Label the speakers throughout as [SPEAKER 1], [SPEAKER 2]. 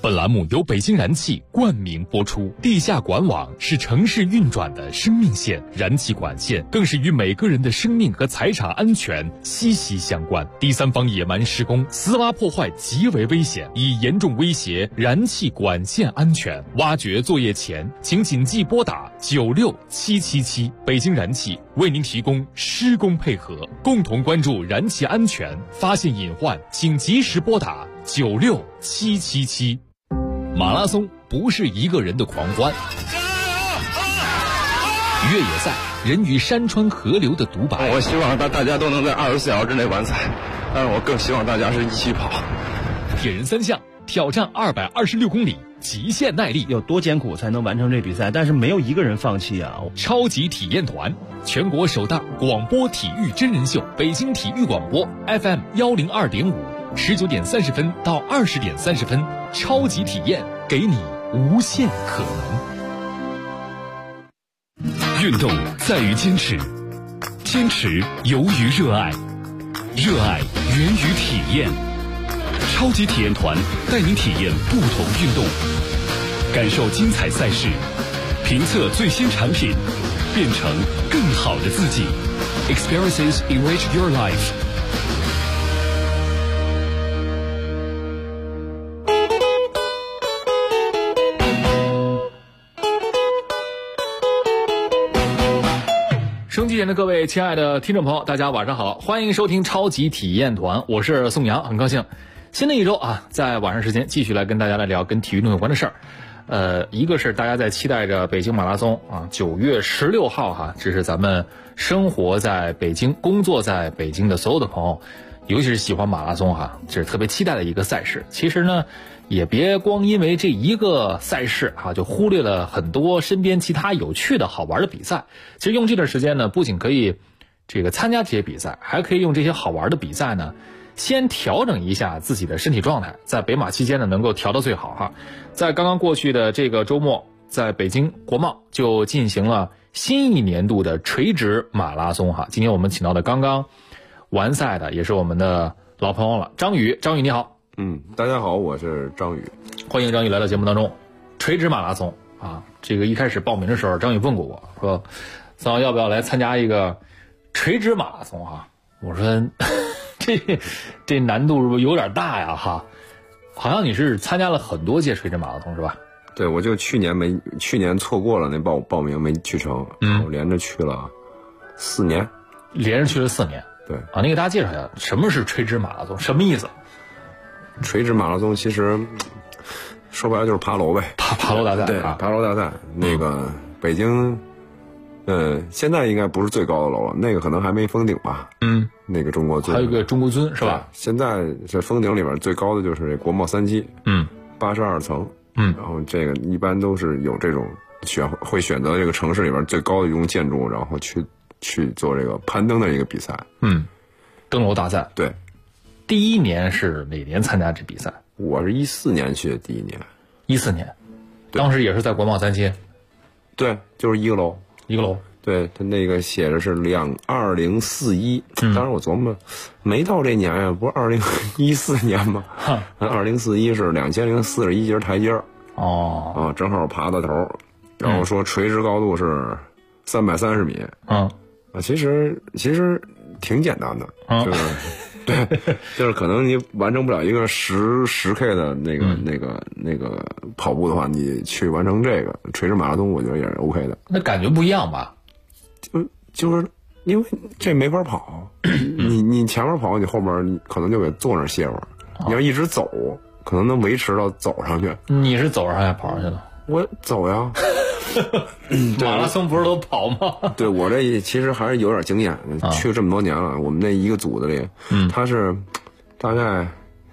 [SPEAKER 1] 本栏目由北京燃气冠名播出。地下管网是城市运转的生命线，燃气管线更是与每个人的生命和财产安全息息相关。第三方野蛮施工、私挖破坏极为危险，已严重威胁燃气管线安全。挖掘作业前，请谨记拨打96777。北京燃气为您提供施工配合，共同关注燃气安全，发现隐患，请及时拨打96777。马拉松不是一个人的狂欢，越野赛人与山川河流的独白。
[SPEAKER 2] 我希望大家都能在24小时之内完赛，但是我更希望大家是一起跑。
[SPEAKER 1] 铁人三项挑战226公里，极限耐力，
[SPEAKER 3] 有多艰苦才能完成这比赛？但是没有一个人放弃啊！
[SPEAKER 1] 超级体验团，全国首档广播体育真人秀，北京体育广播 FM102.5，19点30分到20点30分，超级体验，给你无限可能。运动在于坚持，坚持由于热爱，热爱源于体验。超级体验团带您体验不同运动，感受精彩赛事，评测最新产品，变成更好的自己。Experiences enrich your life。收机前的各位亲爱的听众朋友，大家晚上好，欢迎收听超级体验团，我是宋阳，很高兴新的一周啊，在晚上时间继续来跟大家来聊跟体育运动有关的事儿。一个是大家在期待着北京马拉松啊，9月16号哈，这是咱们生活在北京、工作在北京的所有的朋友，尤其是喜欢马拉松哈，这是特别期待的一个赛事。其实呢，也别光因为这一个赛事啊，就忽略了很多身边其他有趣的好玩的比赛。其实用这段时间呢，不仅可以这个参加这些比赛，还可以用这些好玩的比赛呢，先调整一下自己的身体状态，在北马期间呢能够调到最好哈。在刚刚过去的这个周末，在北京国贸就进行了新一年度的垂直马拉松哈。今天我们请到的刚刚完赛的也是我们的老朋友了，张宇。张宇你好。
[SPEAKER 2] 大家好，我是张宇，
[SPEAKER 1] 欢迎张宇来到节目当中。垂直马拉松啊，这个一开始报名的时候，张宇问过我说，桑要不要来参加一个垂直马拉松哈？我说这难度是不是有点大呀哈？好像你是参加了很多届垂直马拉松是吧？
[SPEAKER 2] 对，我就去年错过了那报名没去成，我连着去了4年，
[SPEAKER 1] 连着去了4年。
[SPEAKER 2] 对
[SPEAKER 1] 啊，你给大家介绍一下什么是垂直马拉松，什么意思？
[SPEAKER 2] 垂直马拉松其实说白了就是爬楼呗，
[SPEAKER 1] 爬楼大赛。
[SPEAKER 2] 对，爬楼大赛。那个北京，现在应该不是最高的楼了，那个可能还没封顶吧。那个中国最
[SPEAKER 1] 还有一个中国尊是吧？
[SPEAKER 2] 现在这封顶里边最高的就是这国贸3期，82层。然后这个一般都是有这种会选择这个城市里边最高的一栋建筑，然后去做这个攀登的一个比赛。
[SPEAKER 1] 登楼大赛。
[SPEAKER 2] 对。
[SPEAKER 1] 第一年是哪年参加这比赛？
[SPEAKER 2] 我是14年去的，第一年。
[SPEAKER 1] 14年，当时也是在国贸3期。对，
[SPEAKER 2] 就是一个楼。
[SPEAKER 1] 一个楼。
[SPEAKER 2] 对，他那个写着是2041，当然我琢磨没到这年呀，不是2014年吗？2041是2041节台阶。正好爬到头，然后说垂直高度是330米。其实挺简单的，就是对，就是可能你完成不了一个10K 的那个跑步的话，你去完成这个垂直马拉松，我觉得也是 OK 的。
[SPEAKER 1] 那感觉不一样吧？
[SPEAKER 2] 就是因为这没法跑，你前面跑，你后边你可能就给坐那歇会儿。你要一直走，可能能维持到走上去。
[SPEAKER 1] 你是走上还是跑上去的？
[SPEAKER 2] 我走呀。
[SPEAKER 1] 马拉松不是都跑吗？
[SPEAKER 2] 对，我这其实还是有点经验，去了这么多年了。我们那一个组子里，他是大概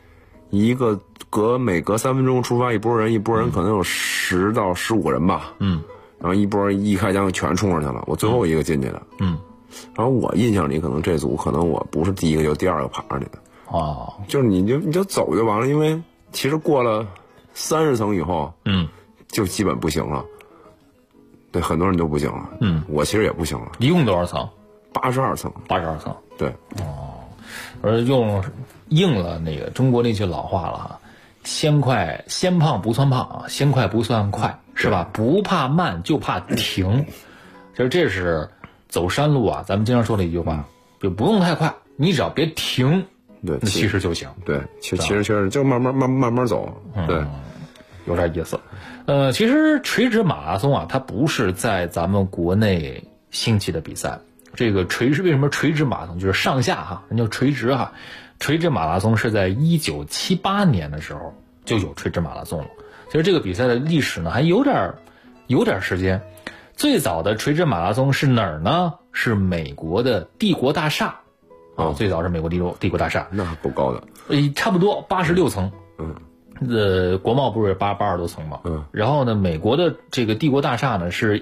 [SPEAKER 2] 每隔3分钟出发一波人，可能有10到15个人吧。然后一波一开枪全冲上去了，我最后一个进去的。然后我印象里可能这组可能我不是第一个，就第2个爬上去的。就是你就走就完了，因为其实过了30层以后，就基本不行了。对，很多人都不行了。我其实也不行了。
[SPEAKER 1] 一共多少层
[SPEAKER 2] ？82层。
[SPEAKER 1] 82层。
[SPEAKER 2] 对。
[SPEAKER 1] 而应了那个中国那句老话了哈， 先胖不算胖啊，先快不算快，是吧？不怕慢，就怕停。其实这是走山路啊，咱们经常说的一句话，就不用太快，你只要别停，
[SPEAKER 2] 对，
[SPEAKER 1] 那其实就行。
[SPEAKER 2] 对，其实就慢慢走，对，
[SPEAKER 1] 有点意思。其实垂直马拉松啊，它不是在咱们国内兴起的比赛。这个为什么垂直马拉松就是上下哈，人叫垂直哈。垂直马拉松是在1978年的时候就有垂直马拉松了。其实这个比赛的历史呢还有点时间。最早的垂直马拉松是哪儿呢？是美国的帝国大厦。最早是美国帝国大厦。
[SPEAKER 2] 那不高的。
[SPEAKER 1] 差不多86层。国贸不是80多层嘛？然后呢，美国的这个帝国大厦呢是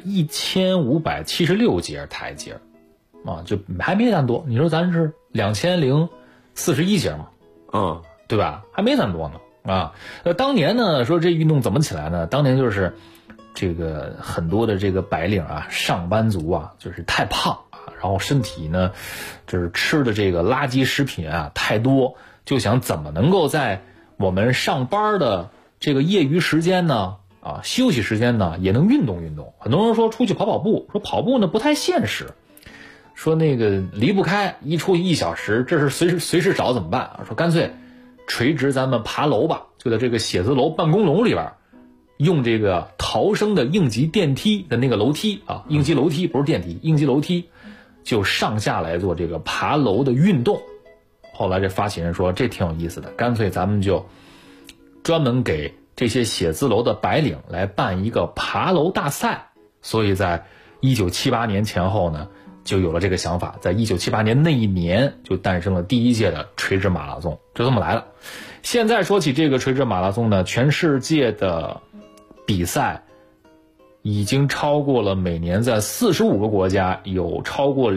[SPEAKER 1] 1576节台阶，就还没咱多。你说咱是2041节嘛？对吧？还没咱多呢当年呢说这运动怎么起来呢？当年就是这个很多的这个白领啊、上班族啊，就是太胖啊，然后身体呢就是吃的这个垃圾食品啊太多，就想怎么能够在我们上班的这个业余时间呢，休息时间呢，也能运动运动。很多人说出去跑步，说跑步呢不太现实，说那个离不开一出去1小时，这是随时找怎么办？说干脆垂直咱们爬楼吧，就在这个写字楼办公楼里边，用这个逃生的应急电梯的那个楼梯啊，应急楼梯不是电梯，应急楼梯就上下来做这个爬楼的运动。后来这发起人说这挺有意思的，干脆咱们就专门给这些写字楼的白领来办一个爬楼大赛。所以在1978年前后呢，就有了这个想法。在1978年那一年就诞生了第一届的垂直马拉松，就这么来了。现在说起这个垂直马拉松呢，全世界的比赛已经超过了每年在45个国家有超过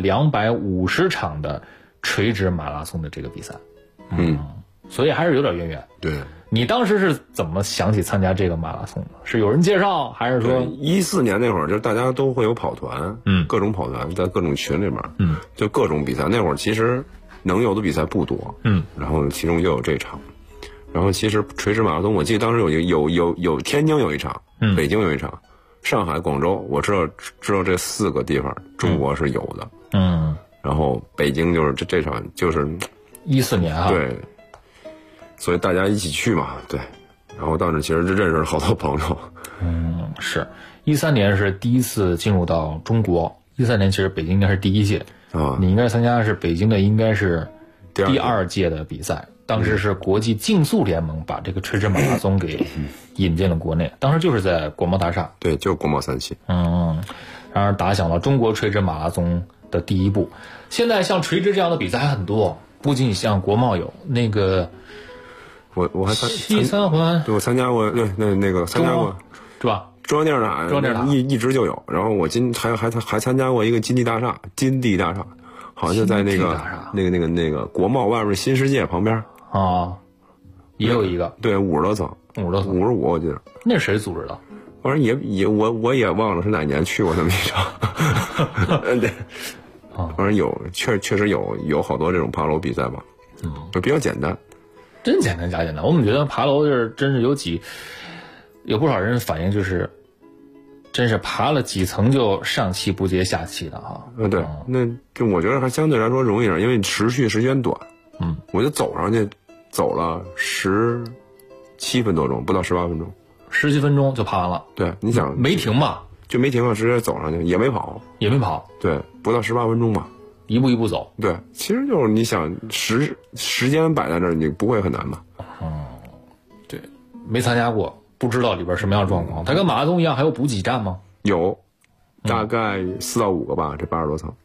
[SPEAKER 1] 250场的垂直马拉松的这个比赛。所以还是有点渊源。
[SPEAKER 2] 对，
[SPEAKER 1] 你当时是怎么想起参加这个马拉松的？是有人介绍，还是说
[SPEAKER 2] 14年那会儿，就是大家都会有跑团，各种跑团在各种群里面，就各种比赛。那会儿其实能有的比赛不多，然后其中就有这场。然后其实垂直马拉松，我记得当时有天津有一场，北京有一场，上海、广州，我知道这4个地方中国是有的。然后北京就是这场就是
[SPEAKER 1] 14年啊。
[SPEAKER 2] 对。所以大家一起去嘛，对，然后当时其实认识了好多朋友。
[SPEAKER 1] 是13年是第一次进入到中国，13年其实北京应该是第一届你应该参加的是北京的应该是第2届的比赛。当时是国际竞速联盟把这个垂直马拉松给引进了国内，当时就是在国贸大厦。
[SPEAKER 2] 对，就是国贸3期。
[SPEAKER 1] 然而打响了中国垂直马拉松的第一步。现在像垂直这样的比赛还很多，不仅像国贸有那个。
[SPEAKER 2] 我还
[SPEAKER 1] 西三环，
[SPEAKER 2] 对，我参加过，对，那个参加过，
[SPEAKER 1] 是吧？
[SPEAKER 2] 中央电视台一直就有。然后我还参加过一个金地大厦，好像就在那个国贸外面新世界旁边
[SPEAKER 1] 也有一个，
[SPEAKER 2] 对，50多层，55我记得。
[SPEAKER 1] 那是谁组织的？
[SPEAKER 2] 反正我也忘了是哪年去过那么一场。对，反正确实有好多这种爬楼比赛吧，就比较简单。
[SPEAKER 1] 真简单加简单，我们觉得爬楼是真是有不少人反映就是真是爬了几层就上气不接下气的哈。
[SPEAKER 2] 对，那就我觉得还相对来说容易点，因为持续时间短。我就走上去，走了17分多钟，不到18分钟
[SPEAKER 1] ，17分钟就爬完了。
[SPEAKER 2] 对，你想
[SPEAKER 1] 没停吧？
[SPEAKER 2] 就没停啊，直接走上去，也没跑。对，不到18分钟吧。
[SPEAKER 1] 一步一步走。
[SPEAKER 2] 对，其实就是你想时间摆在这儿，你不会很难嘛。
[SPEAKER 1] 对，没参加过，不知道里边什么样的状况。它跟马拉松一样还有补给站吗？
[SPEAKER 2] 有，大概4到5个吧，这80多层。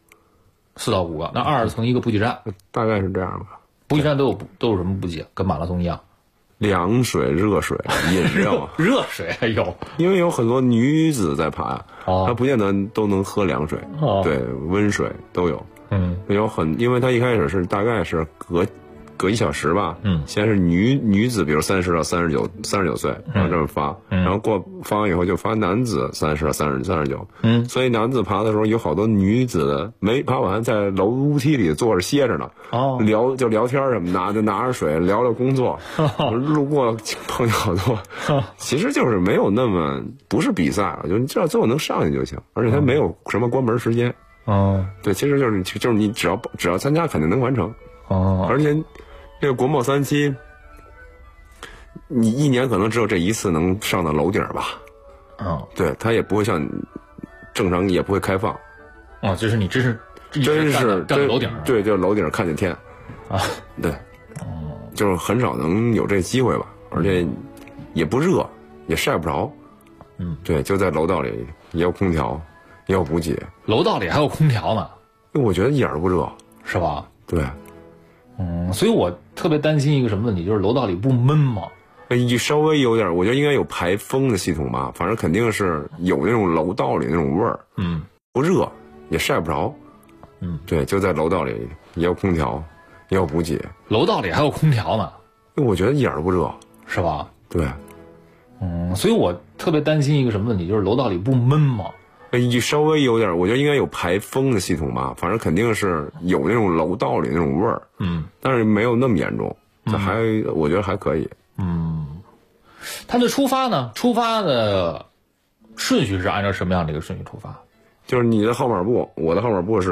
[SPEAKER 1] 4到5个，那20层一个补给站，
[SPEAKER 2] 大概是这样吧。
[SPEAKER 1] 补给站都有什么补给？跟马拉松一样？
[SPEAKER 2] 凉水、热水、饮料。
[SPEAKER 1] 热水还有，
[SPEAKER 2] 因为有很多女子在爬，她不见得都能喝凉水。对，温水都有。因为它一开始是大概是隔1小时吧，先是女子，比如30到39岁，然后这么发，然后发完以后就发男子30到39，所以男子爬的时候有好多女子没爬完，在楼梯里坐着歇着呢，聊天什么的，就拿着水聊聊工作，路过碰见好多，其实就是没有那么不是比赛，就你知道最后能上去就行，而且它没有什么关门时间。对，其实就是你只要参加肯定能完成。而且这个国贸3期，你1年可能只有这一次能上到楼顶吧。对，它也不会像正常也不会开放。
[SPEAKER 1] 就是你真是站楼顶上。
[SPEAKER 2] 对，就楼顶上看见天。对。就是很少能有这机会吧，而且也不热，也晒不着。对，就在楼道里，也有空调。也有补给，
[SPEAKER 1] 楼道里还有空调呢，
[SPEAKER 2] 我觉得一点都不热，
[SPEAKER 1] 是吧？
[SPEAKER 2] 对，
[SPEAKER 1] 所以我特别担心一个什么问题，就是楼道里不闷吗？
[SPEAKER 2] 稍微有点，我觉得应该有排风的系统吧，反正肯定是有那种楼道里那种味儿，不热，也晒不着，对，就在楼道里，也有空调，也有补给，
[SPEAKER 1] 楼道里还有空调呢，
[SPEAKER 2] 我觉得一点都不热，
[SPEAKER 1] 是吧？
[SPEAKER 2] 对，
[SPEAKER 1] 所以我特别担心一个什么问题，就是楼道里不闷吗？
[SPEAKER 2] 稍微有点，我觉得应该有排风的系统吧，反正肯定是有那种楼道里那种味儿，但是没有那么严重，我觉得还可以。
[SPEAKER 1] 它的出发的顺序是按照什么样的一个顺序出发？
[SPEAKER 2] 就是你的号码布，我的号码布是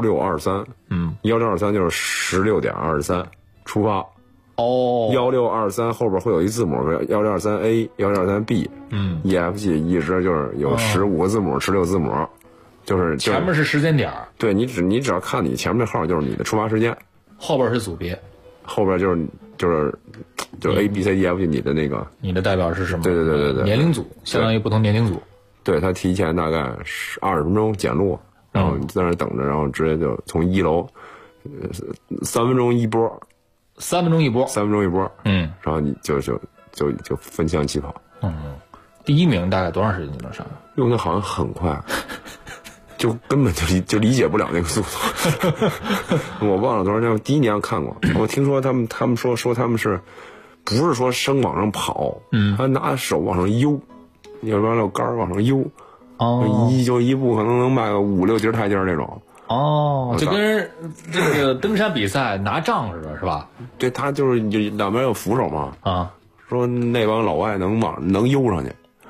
[SPEAKER 2] 1623，1623就是16:23出发。1623后边会有一字母1623A、1623B，EFG 一直就是有15个字母、16字母，就是
[SPEAKER 1] 前面是时间点。
[SPEAKER 2] 对，你只要看你前面的号就是你的出发时间，
[SPEAKER 1] 后边是组别，
[SPEAKER 2] 后边就是 A、B、C、D、F， 你的那个
[SPEAKER 1] 你的代表是什么？
[SPEAKER 2] 对，
[SPEAKER 1] 年龄组，相当于不同年龄组。
[SPEAKER 2] 对，他提前大概20分钟检录，然后你在那等着，然后直接就从1楼，3分钟一波。
[SPEAKER 1] 3分钟一波，
[SPEAKER 2] 然后你就分箱起跑。
[SPEAKER 1] 第1名大概多长时间就能上？
[SPEAKER 2] 用的好像很快，就根本就理解不了那个速度。我忘了多少年，第1年看过，我听说他们说他们是，不是说生往上跑，他拿手往上悠，要不然有杆往上悠，一步可能能迈个5、6级台阶那种。
[SPEAKER 1] 就跟这个登山比赛拿杖似的，是吧？
[SPEAKER 2] 对，他就是两边有扶手嘛。说那帮老外能悠上去，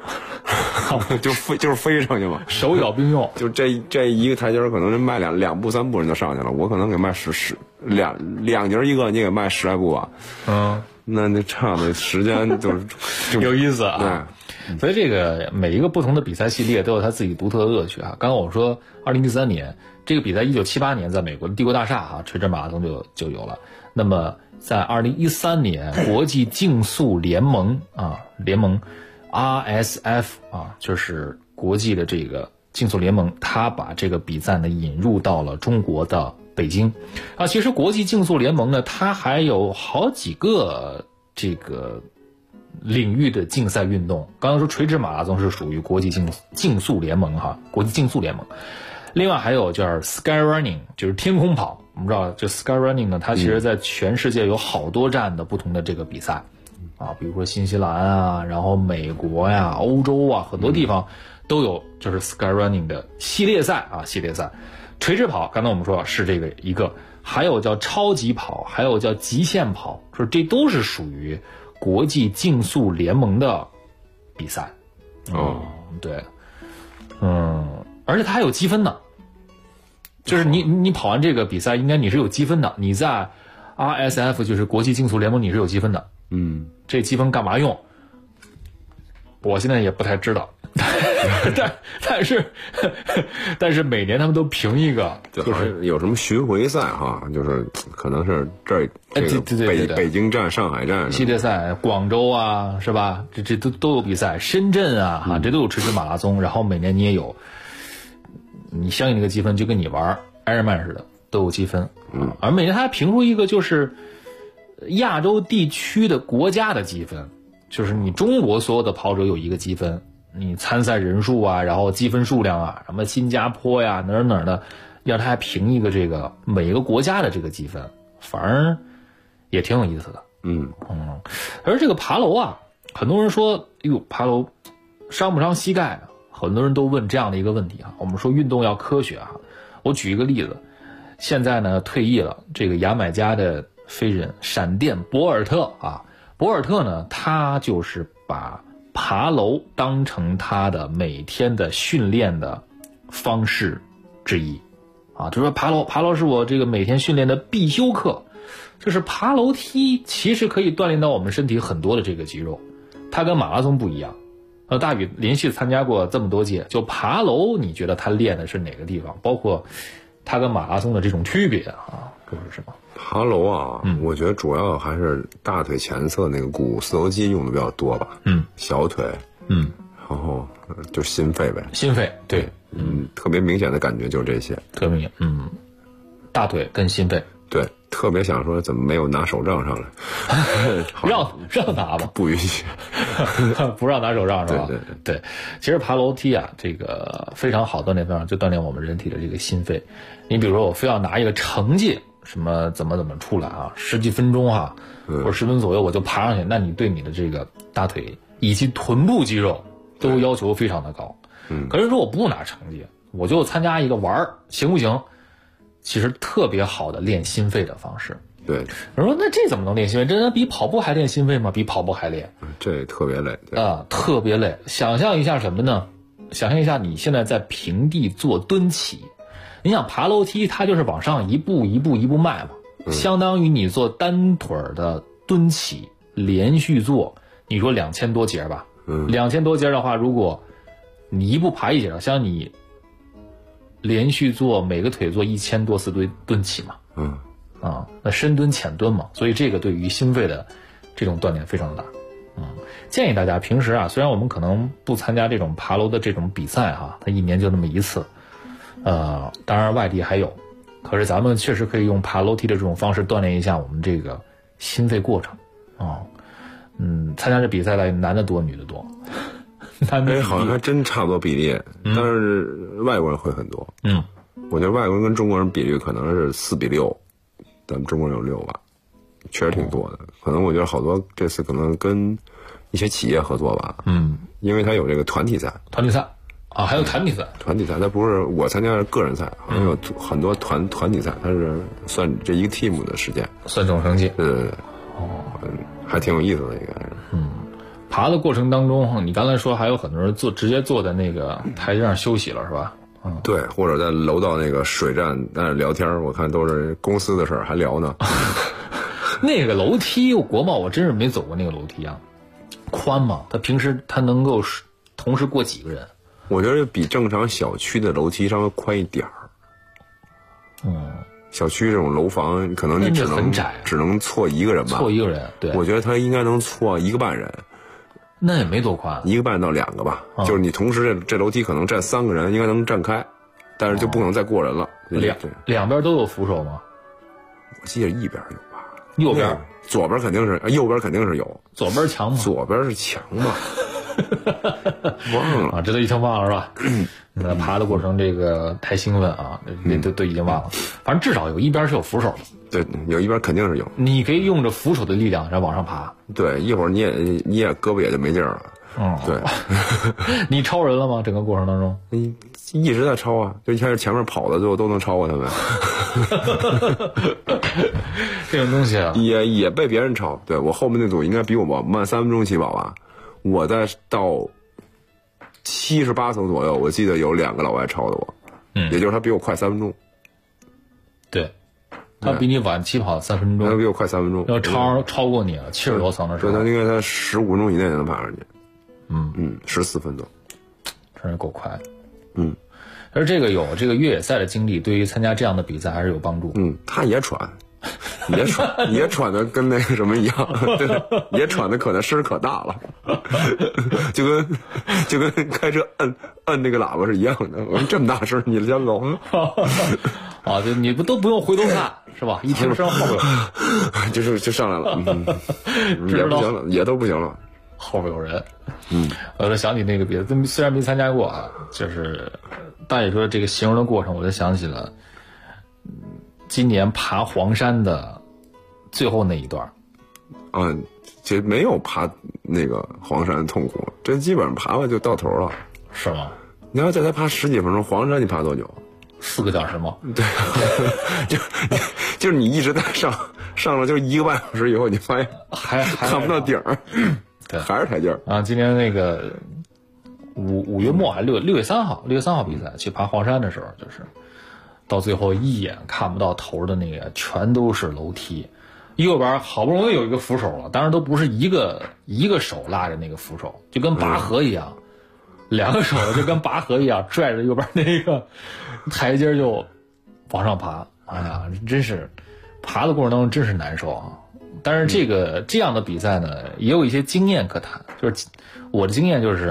[SPEAKER 2] 就是飞上去嘛，
[SPEAKER 1] 手脚并用。
[SPEAKER 2] 就这一个台阶可能人迈两步3步人就上去了，我可能给迈两节一个，你给迈10来步吧。那差的时间就
[SPEAKER 1] 有意思啊。
[SPEAKER 2] 对。
[SPEAKER 1] 所以这个每一个不同的比赛系列都有它自己独特的乐趣啊。刚刚我说2013年这个比赛，1978年在美国的帝国大厦垂直马拉松就有了。那么在2013年，国际竞速联盟RSF 就是国际的这个竞速联盟，它把这个比赛呢引入到了中国的北京其实国际竞速联盟呢，它还有好几个这个领域的竞赛运动。刚刚说垂直马拉松是属于国际竞速联盟国际竞速联盟。另外还有叫 Sky Running， 就是天空跑。我们知道这 Sky Running 呢，它其实在全世界有好多站的不同的这个比赛比如说新西兰然后美国欧洲很多地方都有就是 Sky Running 的系列赛垂直跑刚才我们说是这个一个，还有叫超级跑，还有叫极限跑，说这都是属于国际竞速联盟的比赛。对，而且它还有积分呢，就是你跑完这个比赛，应该你是有积分的，你在 RSF 就是国际竞速联盟你是有积分的。这积分干嘛用？我现在也不太知道，但是每年他们都评一个，
[SPEAKER 2] 就是有什么巡回赛就是可能是这北京站、上海站
[SPEAKER 1] 系列赛，广州是吧？这都有比赛，深圳这都有垂直马拉松，然后每年你也有你相应的一个积分，就跟你玩 Ironman 似的，都有积分。而每年他还评出一个就是亚洲地区的国家的积分，就是你中国所有的跑者有一个积分，你参赛人数然后积分数量什么新加坡哪儿的，要他还评一个这个每个国家的这个积分，反而也挺有意思的。而这个爬楼啊，很多人说，爬楼伤不伤膝盖啊？很多人都问这样的一个问题啊。我们说运动要科学啊。我举一个例子，现在呢退役了这个牙买加的飞人闪电博尔特啊，博尔特呢他就是把爬楼当成他的每天的训练的方式之一啊，就说爬楼是我这个每天训练的必修课。就是爬楼梯其实可以锻炼到我们身体很多的这个肌肉，它跟马拉松不一样。大宇连续参加过这么多届，就爬楼你觉得他练的是哪个地方？包括它跟马拉松的这种区别啊，都是什么？
[SPEAKER 2] 爬楼啊，我觉得主要还是大腿前侧那个股四头肌用的比较多吧。小腿，然后就心肺呗。
[SPEAKER 1] 心肺，对，
[SPEAKER 2] 特别明显的感觉就是这些。
[SPEAKER 1] 特别明显，大腿跟心肺。
[SPEAKER 2] 对，特别想说怎么没有拿手杖上来？
[SPEAKER 1] 让拿吧，
[SPEAKER 2] 不允许，
[SPEAKER 1] 不让拿手杖是吧？
[SPEAKER 2] 对。
[SPEAKER 1] 其实爬楼梯啊，这个非常好锻炼方法，就锻炼我们人体的这个心肺。你比如说，我非要拿一个成绩，什么怎么出来啊，10几分钟啊，或者10分左右我就爬上去，那你对你的这个大腿以及臀部肌肉都要求非常的高。可是说我不拿成绩，我就参加一个玩行不行？其实特别好的练心肺的方式。
[SPEAKER 2] 对，
[SPEAKER 1] 有人说那这怎么能练心肺？这比跑步还练心肺吗？比跑步还练。
[SPEAKER 2] 这特别累
[SPEAKER 1] 啊，特别累。想象一下什么呢？想象一下你现在在平地做蹲起，你想爬楼梯，它就是往上一步一步迈嘛，相当于你做单腿的蹲起，连续做，你说2000多节吧，2000多节的话，如果你一步爬一节，相当于你连续做每个腿做1000多次蹲起嘛，那深蹲浅蹲嘛，所以这个对于心肺的这种锻炼非常大。建议大家平时啊，虽然我们可能不参加这种爬楼的这种比赛哈，它1年就那么一次，当然外地还有，可是咱们确实可以用爬楼梯的这种方式锻炼一下我们这个心肺过程啊。参加这比赛的男的多女的多？
[SPEAKER 2] 好像还真差不多比例，但是外国人会很多。我觉得外国人跟中国人比例可能是4比6，咱们中国人有6吧，确实挺多的。可能我觉得好多这次可能跟一些企业合作吧。因为他有这个团体赛
[SPEAKER 1] 啊，还有团体赛。
[SPEAKER 2] 团体赛它不是我参加的个人赛，好像有很多团体赛，它是算这一个 team 的时间，
[SPEAKER 1] 算总成绩。
[SPEAKER 2] 还挺有意思的应该是。
[SPEAKER 1] 爬的过程当中，你刚才说还有很多人直接坐在那个台阶上休息了是吧？
[SPEAKER 2] 对，或者在楼道那个水站在那聊天，我看都是公司的事儿还聊呢。
[SPEAKER 1] 那个楼梯国贸我真是没走过那个楼梯啊，宽吗？它平时它能够同时过几个人？
[SPEAKER 2] 我觉得比正常小区的楼梯稍微宽一点儿。小区这种楼房可能你只能错一个人吧？
[SPEAKER 1] 错一个人，对。
[SPEAKER 2] 我觉得它应该能错1个半人。
[SPEAKER 1] 那也没多宽
[SPEAKER 2] ，1个半到2个吧，就是你同时这楼梯可能站3个人，应该能站开，但是就不能再过人了。
[SPEAKER 1] 两边都有扶手吗？
[SPEAKER 2] 我记得一边有吧，
[SPEAKER 1] 右边、
[SPEAKER 2] 左边肯定是，右边肯定是有。
[SPEAKER 1] 左边强吗？
[SPEAKER 2] 左边是强嘛？忘了
[SPEAKER 1] 啊，这都已经忘了是吧？爬的过程这个太兴奋啊，都已经忘了。反正至少有一边是有扶手的。
[SPEAKER 2] 对，有一边肯定是有。
[SPEAKER 1] 你可以用着扶手的力量然后往上爬。
[SPEAKER 2] 对，一会儿你也胳膊也就没劲儿了。对。
[SPEAKER 1] 你超人了吗？整个过程当中？
[SPEAKER 2] 一直在超啊，就一开始前面跑的最后都能超过他们。
[SPEAKER 1] 这种东西啊，
[SPEAKER 2] 也被别人超。对，我后面那组应该比我慢3分钟起跑吧。我在到78层左右，我记得有2个老外超的我，也就是他比我快3分钟。
[SPEAKER 1] 对，他比你晚起跑3分钟，
[SPEAKER 2] 他比我快3分钟，
[SPEAKER 1] 要超过你了，70多层的时候。
[SPEAKER 2] 对，他应该15分钟以内能爬上去。14分钟，
[SPEAKER 1] 真是够快的。而这个有这个越野赛的经历，对于参加这样的比赛还是有帮助。
[SPEAKER 2] 他也喘。也喘的跟那个什么一样，对，也喘的可能声可大了，就跟开车摁那个喇叭是一样的。我说这么大声，你家聋
[SPEAKER 1] 啊？就你都不用回头看是吧？一听声后边
[SPEAKER 2] 就上来了，也不行了，也都不行了，
[SPEAKER 1] 后边有人。我就想起那个别的，虽然没参加过啊，就是大爷说这个形容的过程，我就想起了。今年爬黄山的最后那一段。
[SPEAKER 2] 这没有爬那个黄山痛苦，这基本上爬完就到头了。
[SPEAKER 1] 是吗？
[SPEAKER 2] 你要再爬10几分钟，黄山你爬多久
[SPEAKER 1] ？4个小时吗？
[SPEAKER 2] 对，就是你一直在上了，就是1个半小时以后，你发现还看不到顶儿，
[SPEAKER 1] 对，
[SPEAKER 2] 还是台阶儿
[SPEAKER 1] 啊。今年那个5月末还是6月3号比赛去爬黄山的时候，就是到最后一眼看不到头的那个，全都是楼梯。右边好不容易有一个扶手了，当然都不是一个手拉着那个扶手，就跟拔河一样，2个手就跟拔河一样拽着右边那个台阶就往上爬。哎呀，真是爬的过程当中真是难受啊！但是这样的比赛呢，也有一些经验可谈。就是我的经验就是，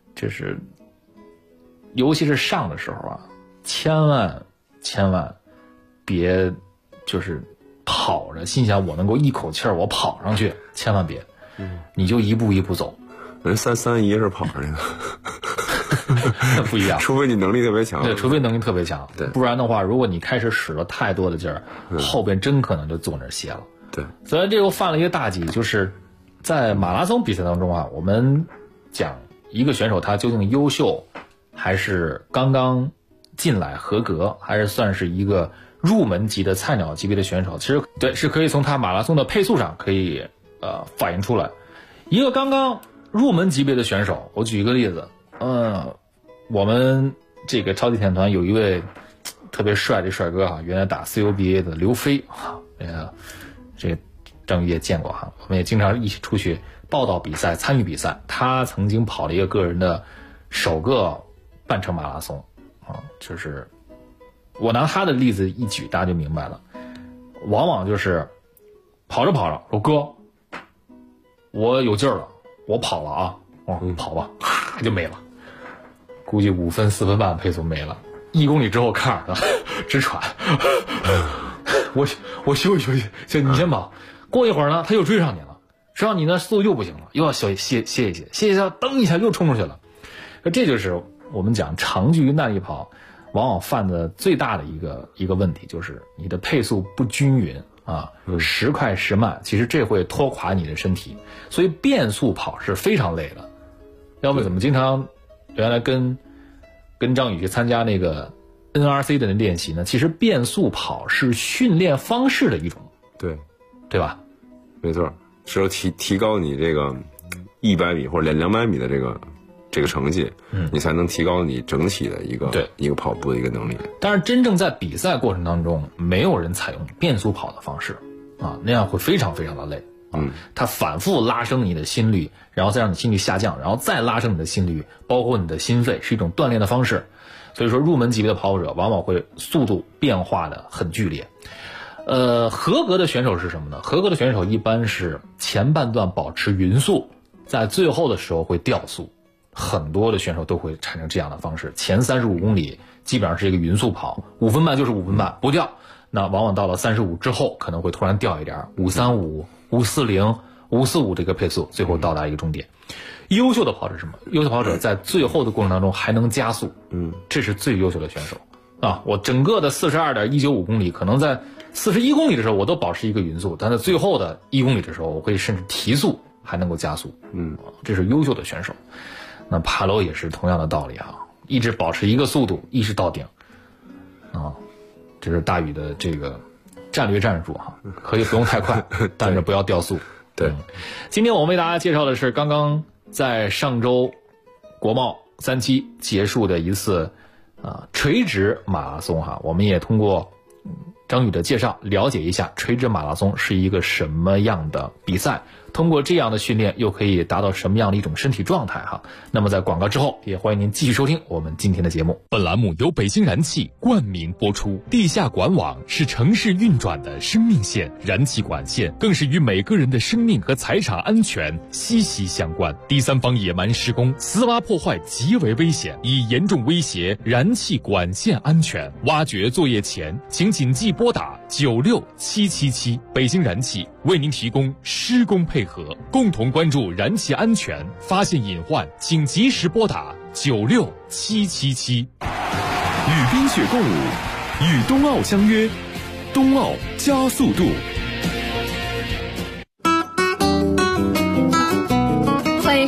[SPEAKER 1] 尤其是上的时候啊，千万别就是跑着，心想我能够一口气儿我跑上去，千万别，你就一步一步走。
[SPEAKER 2] 人331是跑上去的。
[SPEAKER 1] 不一样，
[SPEAKER 2] 除非你能力特别强。
[SPEAKER 1] 对，除非能力特别强，
[SPEAKER 2] 对，
[SPEAKER 1] 不然的话，如果你开始使了太多的劲儿，后边真可能就坐那儿歇了。
[SPEAKER 2] 对，
[SPEAKER 1] 所以这又犯了一个大忌，就是在马拉松比赛当中啊，我们讲一个选手他究竟优秀，还是刚刚进来合格，还是算是一个入门级的菜鸟级别的选手，其实对是可以从他马拉松的配速上可以反映出来。一个刚刚入门级别的选手，我举一个例子。我们这个超级铁团有一位特别帅的帅哥哈，原来打 CUBA 的刘飞哈，这个张宇也见过哈，我们也经常一起出去报道比赛、参与比赛。他曾经跑了一个个人的首个半程马拉松啊，就是我拿他的例子一举，大家就明白了。往往就是跑着跑着说哥，我有劲儿了，我跑了啊，跑吧，咔就没了。估计5分4分半配速没了，1公里之后看着他直喘，我休息休息，行，你先跑。过一会儿呢，他又追上你了，追上你呢速度又不行了，又要歇一歇，歇一下，蹬一下又冲出去了。这就是我们讲长距离耐力跑往往犯的最大的一个问题，就是你的配速不均匀啊，时快时慢，其实这会拖垮你的身体，所以变速跑是非常累的。要不怎么经常原来跟张宇去参加那个 NRC 的练习呢？其实变速跑是训练方式的一种，对吧？
[SPEAKER 2] 没错，只有提高你这个100米或者200米的这个成绩，你才能提高你整体的一个跑步的一个能力。
[SPEAKER 1] 但是真正在比赛过程当中，没有人采用变速跑的方式啊，那样会非常非常的累。它反复拉升你的心率，然后再让你心率下降，然后再拉升你的心率，包括你的心肺，是一种锻炼的方式。所以说入门级别的跑者往往会速度变化的很剧烈。合格的选手是什么呢？合格的选手一般是前半段保持匀速，在最后的时候会掉速。很多的选手都会产生这样的方式，前35公里基本上是一个匀速跑，5分半就是5分半，不掉。那往往到了35之后，可能会突然掉一点，535、540、545这个配速，最后到达一个终点。优秀的跑者是什么？优秀跑者在最后的过程当中还能加速，这是最优秀的选手啊！我整个的42.195公里，可能在41公里的时候我都保持一个匀速，但在最后的1公里的时候，我会甚至提速，还能够加速，这是优秀的选手。那爬楼也是同样的道理啊，一直保持一个速度，一直到顶啊。这是大宇的这个战略战术哈，可以不用太快，但是不要掉速。
[SPEAKER 2] 对，
[SPEAKER 1] 今天我们为大家介绍的是刚刚在上周国贸3期结束的一次垂直马拉松哈，我们也通过张宇的介绍了解一下垂直马拉松是一个什么样的比赛，通过这样的训练又可以达到什么样的一种身体状态哈。那么在广告之后，也欢迎您继续收听我们今天的节目。
[SPEAKER 4] 本栏目由北京燃气冠名播出。地下管网是城市运转的生命线，燃气管线更是与每个人的生命和财产安全息息相关。第三方野蛮施工、私挖破坏极为危险，已严重威胁燃气管线安全。挖掘作业前，请谨记拨打96777，北京燃气为您提供施工配合，共同关注燃气安全，发现隐患请及时拨打96777。
[SPEAKER 5] 与冰雪共舞，与冬奥相约，冬奥加速度。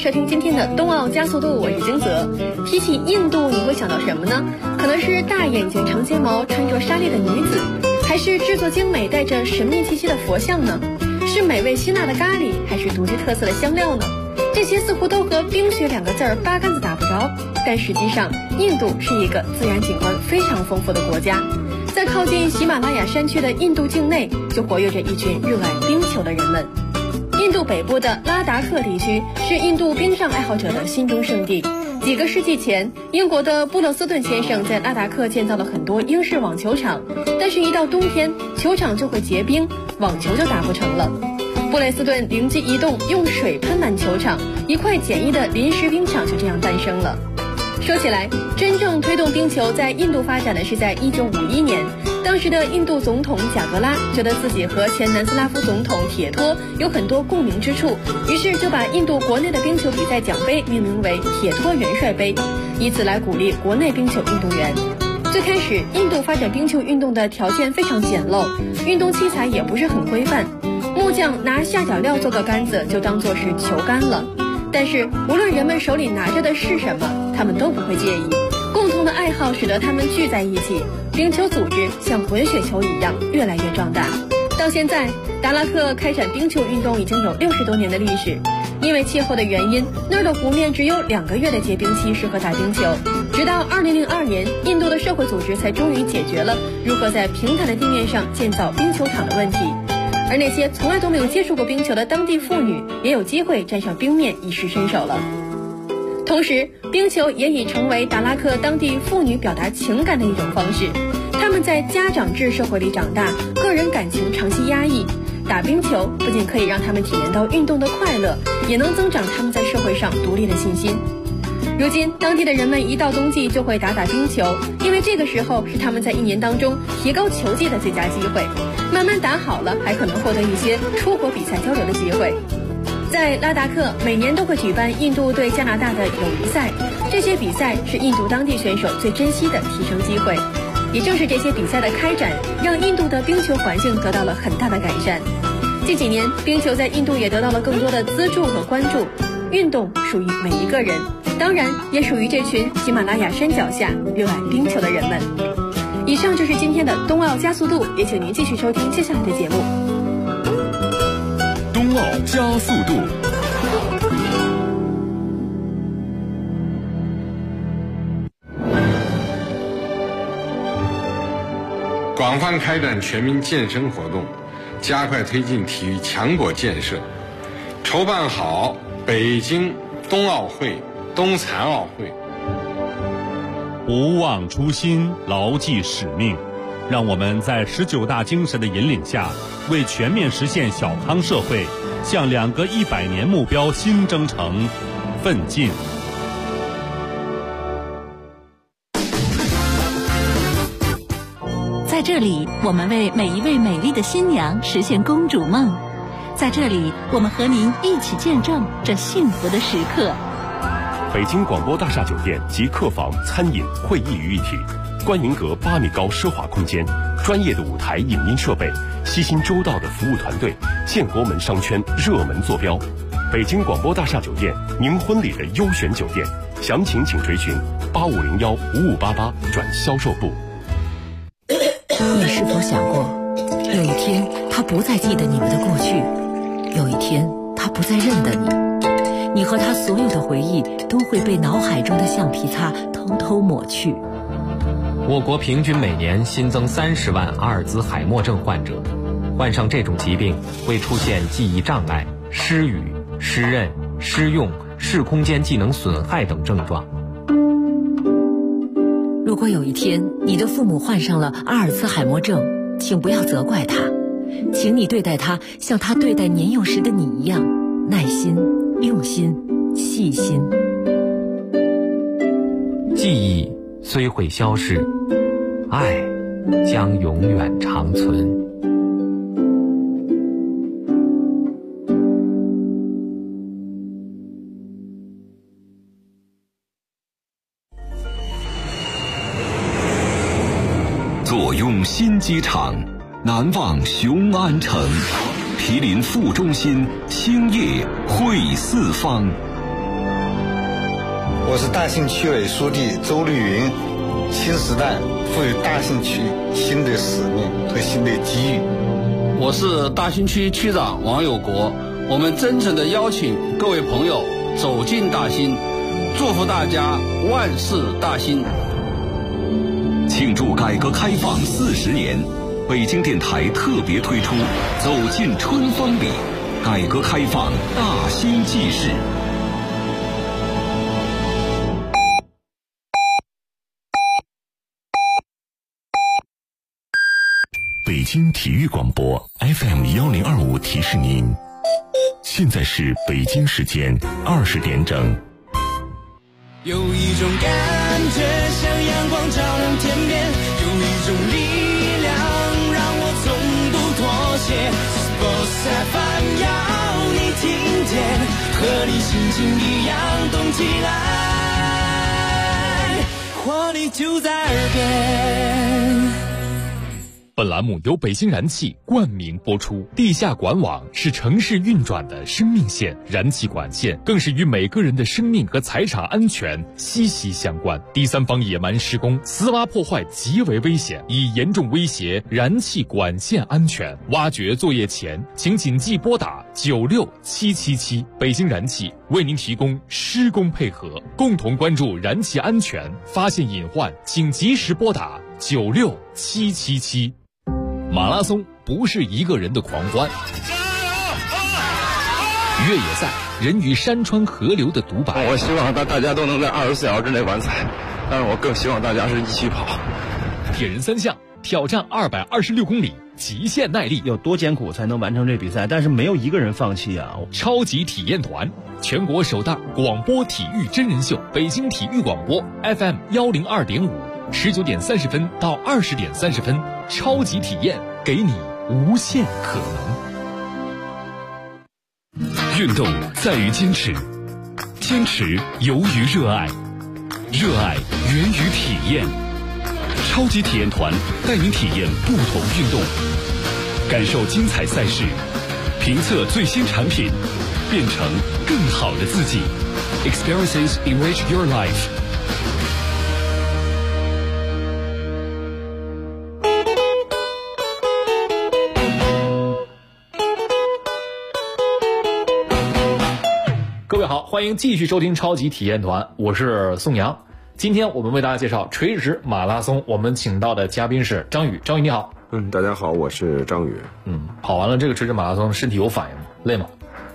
[SPEAKER 6] 收听今天的冬奥加速度，我是金泽。提起印度，你会想到什么呢？可能是大眼睛、长睫毛、穿着纱丽的女子，还是制作精美、带着神秘气息的佛像呢？是美味辛辣的咖喱，还是独具特色的香料呢？这些似乎都和冰雪2个字八竿子打不着，但实际上，印度是一个自然景观非常丰富的国家。在靠近喜马拉雅山区的印度境内，就活跃着一群热爱冰球的人们。印度北部的拉达克地区是印度冰上爱好者的心中圣地。几个世纪前，英国的布勒斯顿先生在拉达克建造了很多英式网球场，但是一到冬天，球场就会结冰，网球就打不成了。布雷斯顿灵机一动，用水喷满球场，一块简易的临时冰场就这样诞生了。说起来，真正推动冰球在印度发展的是在1951年，当时的印度总统贾格拉觉得自己和前南斯拉夫总统铁托有很多共鸣之处，于是就把印度国内的冰球比赛奖杯命名为铁托元帅杯，以此来鼓励国内冰球运动员。最开始，印度发展冰球运动的条件非常简陋，运动器材也不是很规范，木匠拿下脚料做个杆子就当作是球杆了。但是无论人们手里拿着的是什么，他们都不会介意。共同的爱好使得他们聚在一起，冰球组织像滚雪球一样越来越壮大。到现在，达拉克开展冰球运动已经有60多年的历史。因为气候的原因，那儿的湖面只有2个月的结冰期适合打冰球。直到2002年，印度的社会组织才终于解决了如何在平坦的地面上建造冰球场的问题。而那些从来都没有接触过冰球的当地妇女也有机会站上冰面一试身手了。同时，冰球也已成为达拉克当地妇女表达情感的一种方式。她们在家长制社会里长大，个人感情长期压抑，打冰球不仅可以让她们体验到运动的快乐，也能增长她们在社会上独立的信心。如今，当地的人们一到冬季就会打冰球，因为这个时候是他们在1年当中提高球技的最佳机会。慢慢打好了，还可能获得一些出国比赛交流的机会。在拉达克，每年都会举办印度对加拿大的友谊赛，这些比赛是印度当地选手最珍惜的提升机会。也正是这些比赛的开展，让印度的冰球环境得到了很大的改善。近几年，冰球在印度也得到了更多的资助和关注。运动属于每一个人，当然也属于这群喜马拉雅山脚下热爱冰球的人们。以上就是今天的冬奥加速度，也请您继续收听接下来的节目。
[SPEAKER 5] 冬奥加速度。
[SPEAKER 7] 广泛开展全民健身活动，加快推进体育强国建设，筹办好北京冬奥会、冬残奥会。
[SPEAKER 3] 不忘初心，牢记使命，让我们在19大精神的引领下，为全面实现小康社会，向2个100年目标新征程奋进。
[SPEAKER 8] 在这里，我们为每一位美丽的新娘实现公主梦。在这里，我们和您一起见证这幸福的时刻。
[SPEAKER 5] 北京广播大厦酒店集客房、餐饮、会议于一体，观迎阁8米高奢华空间，专业的舞台影音设备，悉心周到的服务团队，建国门商圈热门坐标。北京广播大厦酒店，您婚礼的优选酒店，详情请垂询8501-5588转销售部。
[SPEAKER 9] 你是否想过，有一天他不再记得你们的过去，有一天他不再认得你，你和他所有的回忆都会被脑海中的橡皮擦偷偷抹去。
[SPEAKER 10] 我国平均每年新增30万阿尔兹海默症患者，患上这种疾病会出现记忆障碍、失语、失认、失用、视空间技能损害等症状。
[SPEAKER 9] 如果有一天你的父母患上了阿尔兹海默症，请不要责怪他，请你对待他像他对待年幼时的你一样，耐心、用心、细心。
[SPEAKER 10] 记忆虽会消逝，爱将永远长存。
[SPEAKER 5] 坐拥新机场，难忘雄安城，毗邻副中心，星夜会四方。
[SPEAKER 11] 我是大兴区委书记周绿云。新时代赋予大兴区新的使命和新的机遇。
[SPEAKER 12] 我是大兴区区长王有国，我们真诚地邀请各位朋友走进大兴，祝福大家万事大兴。
[SPEAKER 13] 庆祝改革开放40年，北京电台特别推出《走进春风里》，改革开放大兴纪事。北京体育广播 FM1025提示您，现在是北京时间20点整。
[SPEAKER 14] 有一种感觉像阳光照亮天边，有一种力量让我从不妥协。Sports FM 要你听见，和你心情一样动起来，活力就在耳边。
[SPEAKER 4] 本栏目由北京燃气冠名播出。地下管网是城市运转的生命线，燃气管线更是与每个人的生命和财产安全息息相关。第三方野蛮施工、私挖破坏极为危险，已严重威胁燃气管线安全。挖掘作业前，请谨记拨打96777。北京燃气为您提供施工配合，共同关注燃气安全，发现隐患请及时拨打96777。马拉松不是一个人的狂欢，越野赛人与山川河流的独白。
[SPEAKER 15] 我希望大家都能在24小时之内完赛，但是我更希望大家是一起跑。
[SPEAKER 4] 铁人3项挑战226公里，极限耐力，
[SPEAKER 16] 有多艰苦才能完成这比赛？但是没有一个人放弃啊！
[SPEAKER 4] 超级体验团，全国首档广播体育真人秀，北京体育广播 FM102.5，19点30分到20点30分，超级体验，给你无限可能。
[SPEAKER 13] 运动在于坚持，坚持由于热爱，热爱源于体验。超级体验团带您体验不同运动，感受精彩赛事，评测最新产品，变成更好的自己。Experiences enrich your life。
[SPEAKER 1] 各位好，欢迎继续收听超级体验团，我是宋阳。今天我们为大家介绍垂直马拉松，我们请到的嘉宾是张宇。张宇你好。
[SPEAKER 2] 大家好，我是张宇。
[SPEAKER 1] 跑完了这个垂直马拉松，身体有反应吗？累吗？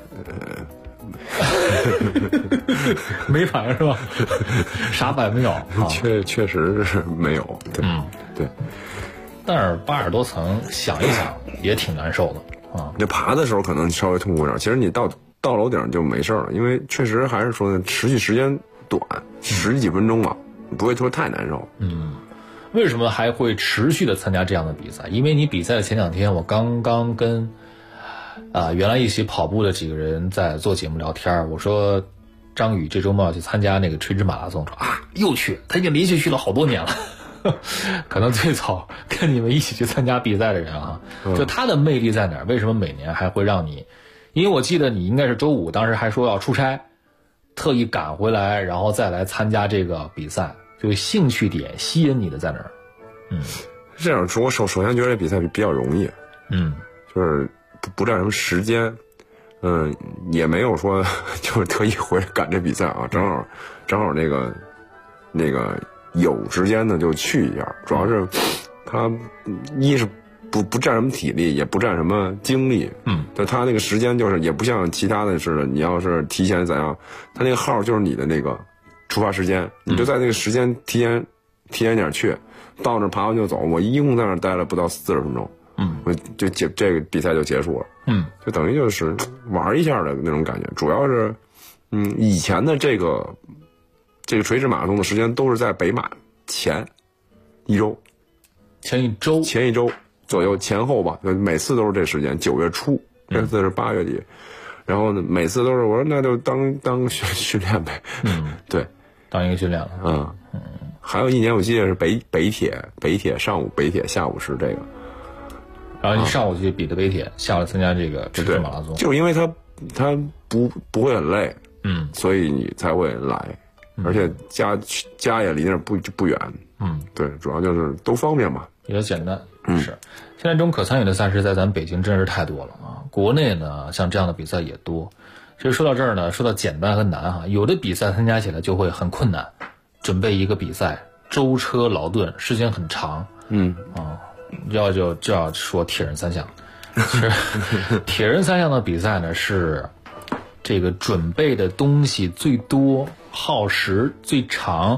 [SPEAKER 1] 没反应是吧？啥反应没有？
[SPEAKER 2] 确实是没有。对，对。
[SPEAKER 1] 但是80多层，想一想也挺难受的啊。
[SPEAKER 2] 你爬的时候可能稍微痛苦点，其实你到楼顶就没事了，因为确实还是说持续时间短，10几分钟嘛，不会说太难受。
[SPEAKER 1] 为什么还会持续的参加这样的比赛？因为你比赛的前2天，我刚刚跟原来一起跑步的几个人在做节目聊天，我说张宇这周末要去参加那个垂直马拉松，说又去，他已经连续去了好多年了。可能最早跟你们一起去参加比赛的人啊，就他的魅力在哪儿？为什么每年还会让你？因为我记得你应该是周5，当时还说要出差，特意赶回来，然后再来参加这个比赛，就兴趣点吸引你的在哪儿？
[SPEAKER 2] 这样说，我首先觉得这比赛比较容易，就是不占什么时间，也没有说就是特意回来赶这比赛啊，正好那个有时间的就去一下，主要是他一是不占什么体力，也不占什么精力，就他那个时间就是也不像其他的似的，你要是提前怎样，他那个号就是你的那个出发时间，你就在那个时间提前点去，到那爬完就走。我一共在那待了不到40分钟，我就这个比赛就结束了，就等于就是玩一下的那种感觉。主要是，以前的这个垂直马拉松的时间都是在北马前一周左右前后吧，每次都是这时间，9月初，这次是8月底，然后呢，每次都是我说那就当训练呗，对，
[SPEAKER 1] 当一个训练了，
[SPEAKER 2] 还有一年我记得是北铁上午，北铁下午是这个，
[SPEAKER 1] 然后你上午去比的北铁，下午参加这个垂直马拉松，
[SPEAKER 2] 就是因为它不会很累，所以你才会来， 而且家也离那儿不远。对，主要就是都方便嘛，
[SPEAKER 1] 也简单。是，现在这种可参与的赛事在咱北京真是太多了啊！国内呢，像这样的比赛也多。其实说到这儿呢，说到简单和难哈，有的比赛参加起来就会很困难，准备一个比赛舟车劳顿，时间很长。就要说铁人三项。其实铁人三项的比赛呢，是这个准备的东西最多、耗时最长，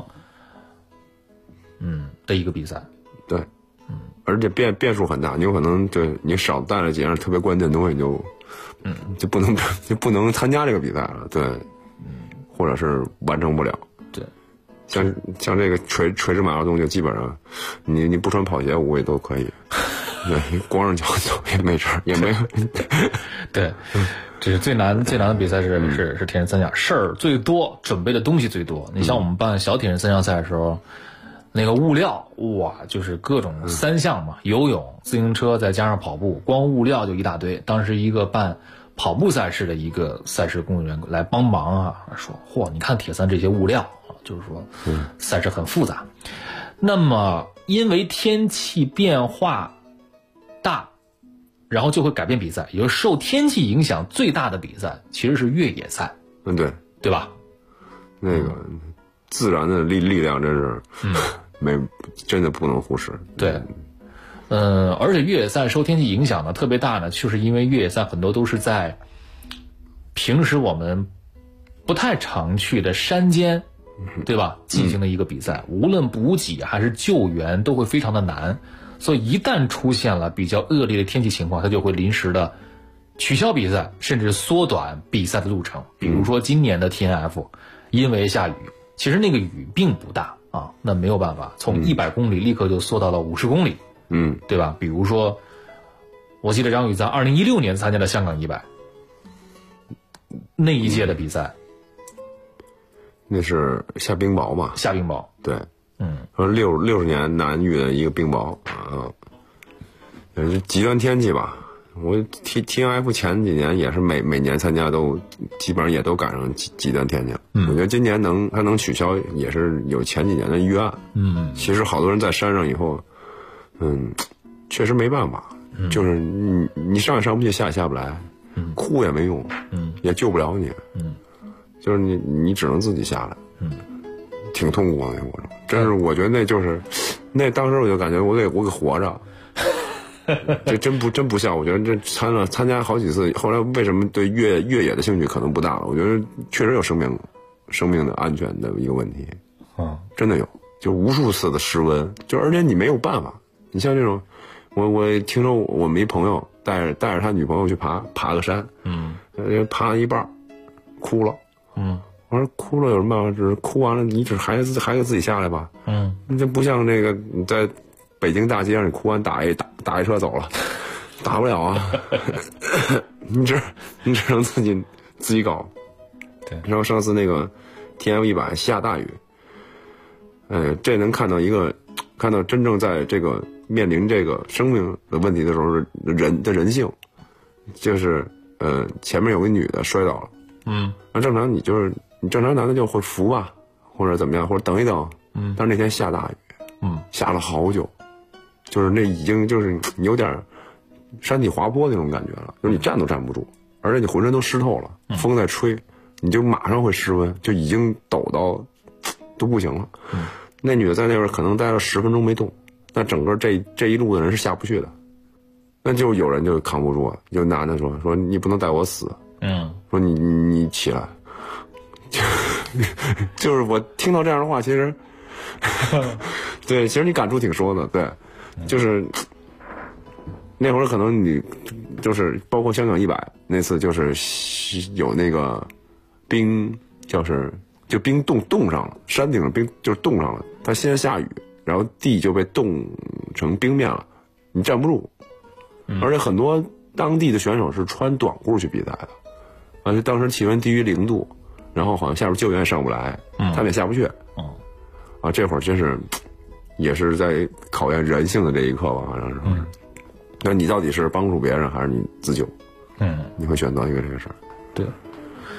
[SPEAKER 1] 的一个比赛。
[SPEAKER 2] 对，而且变数很大，你有可能对你少带了几样特别关键的东西就不能参加这个比赛了，对，或者是完成不了。
[SPEAKER 1] 对，
[SPEAKER 2] 像这个垂直马拉松就基本上，你不穿跑鞋我也都可以，对，光着脚走也没事，也没有。
[SPEAKER 1] 对，这是最难的比赛是铁人三项，事儿最多，准备的东西最多。你像我们办小铁人三项赛的时候，那个物料哇，就是各种3项嘛，游泳、自行车再加上跑步，光物料就一大堆。当时一个办跑步赛事的一个赛事工作人员来帮忙啊，说嚯，你看铁三这些物料啊，就是说赛事很复杂。那么因为天气变化大，然后就会改变比赛，也就是受天气影响最大的比赛其实是越野赛。对吧？
[SPEAKER 2] 那个自然的力量真是真的不能忽视。
[SPEAKER 1] 对，而且越野赛受天气影响呢特别大呢，就是因为越野赛很多都是在平时我们不太常去的山间，对吧？进行的一个比赛，无论补给还是救援都会非常的难，所以一旦出现了比较恶劣的天气情况，它就会临时的取消比赛，甚至缩短比赛的路程。比如说今年的 TNF 因为下雨，其实那个雨并不大啊，那没有办法，从100公里立刻就缩到了50公里，对吧？比如说，我记得张宇在2016年参加的香港100，那一届的比赛，
[SPEAKER 2] 那是下冰雹嘛？
[SPEAKER 1] 下冰雹，
[SPEAKER 2] 对，60年难遇的一个冰雹啊，也是极端天气吧。我 TNF 前几年也是每年参加都基本上也都赶上极端天气了。我觉得今年它能取消也是有前几年的预案。其实好多人在山上以后，确实没办法，就是你上也上不去，下也下不来，哭也没用，也救不了你，就是你只能自己下来，挺痛苦的那过程。真是我觉得那就是那当时我就感觉我给活着。这真不像，我觉得这参加好几次，后来为什么对越野的兴趣可能不大了？我觉得确实有生命的安全的一个问题，真的有，就无数次的失温，就而且你没有办法。你像这种，我听说我们一朋友带着他女朋友去爬个山，爬一半哭了，我说哭了有什么办法？只是哭完了，你只还得自己下来吧，你这不像这个你在北京大街上，你哭完打一车走了，打不了啊！你只能自己搞。
[SPEAKER 1] 对。
[SPEAKER 2] 然后上次那个 TNF100下大雨，这能看到真正在这个面临这个生命的问题的时候，人的人性，就是前面有个女的摔倒了，那正常你正常男的就会扶吧，或者怎么样，或者等一等，但是那天下大雨，下了好久。就是那已经就是你有点山体滑坡那种感觉了，就是你站都站不住，而且你浑身都湿透了，风在吹，你就马上会失温，就已经抖到都不行了。那女的在那边可能待了10分钟没动，那整个这一路的人是下不去的，那就有人就扛不住了，就男的说你不能带我死，说你起来，就是我听到这样的话，其实对，其实你感触挺说的，对。就是那会儿可能你就是包括香港100那次，就是有那个冰，就冰冻上了，山顶上冰就是冻上了，它先下雨，然后地就被冻成冰面了，你站不住，而且很多当地的选手是穿短裤去比赛的，而且当时气温低于0度，然后好像下边救援上不来，他们也下不去，这会儿真是。也是在考验人性的这一刻吧，好像是。那你到底是帮助别人还是你自救？你会选择一个这个事儿。
[SPEAKER 1] 对。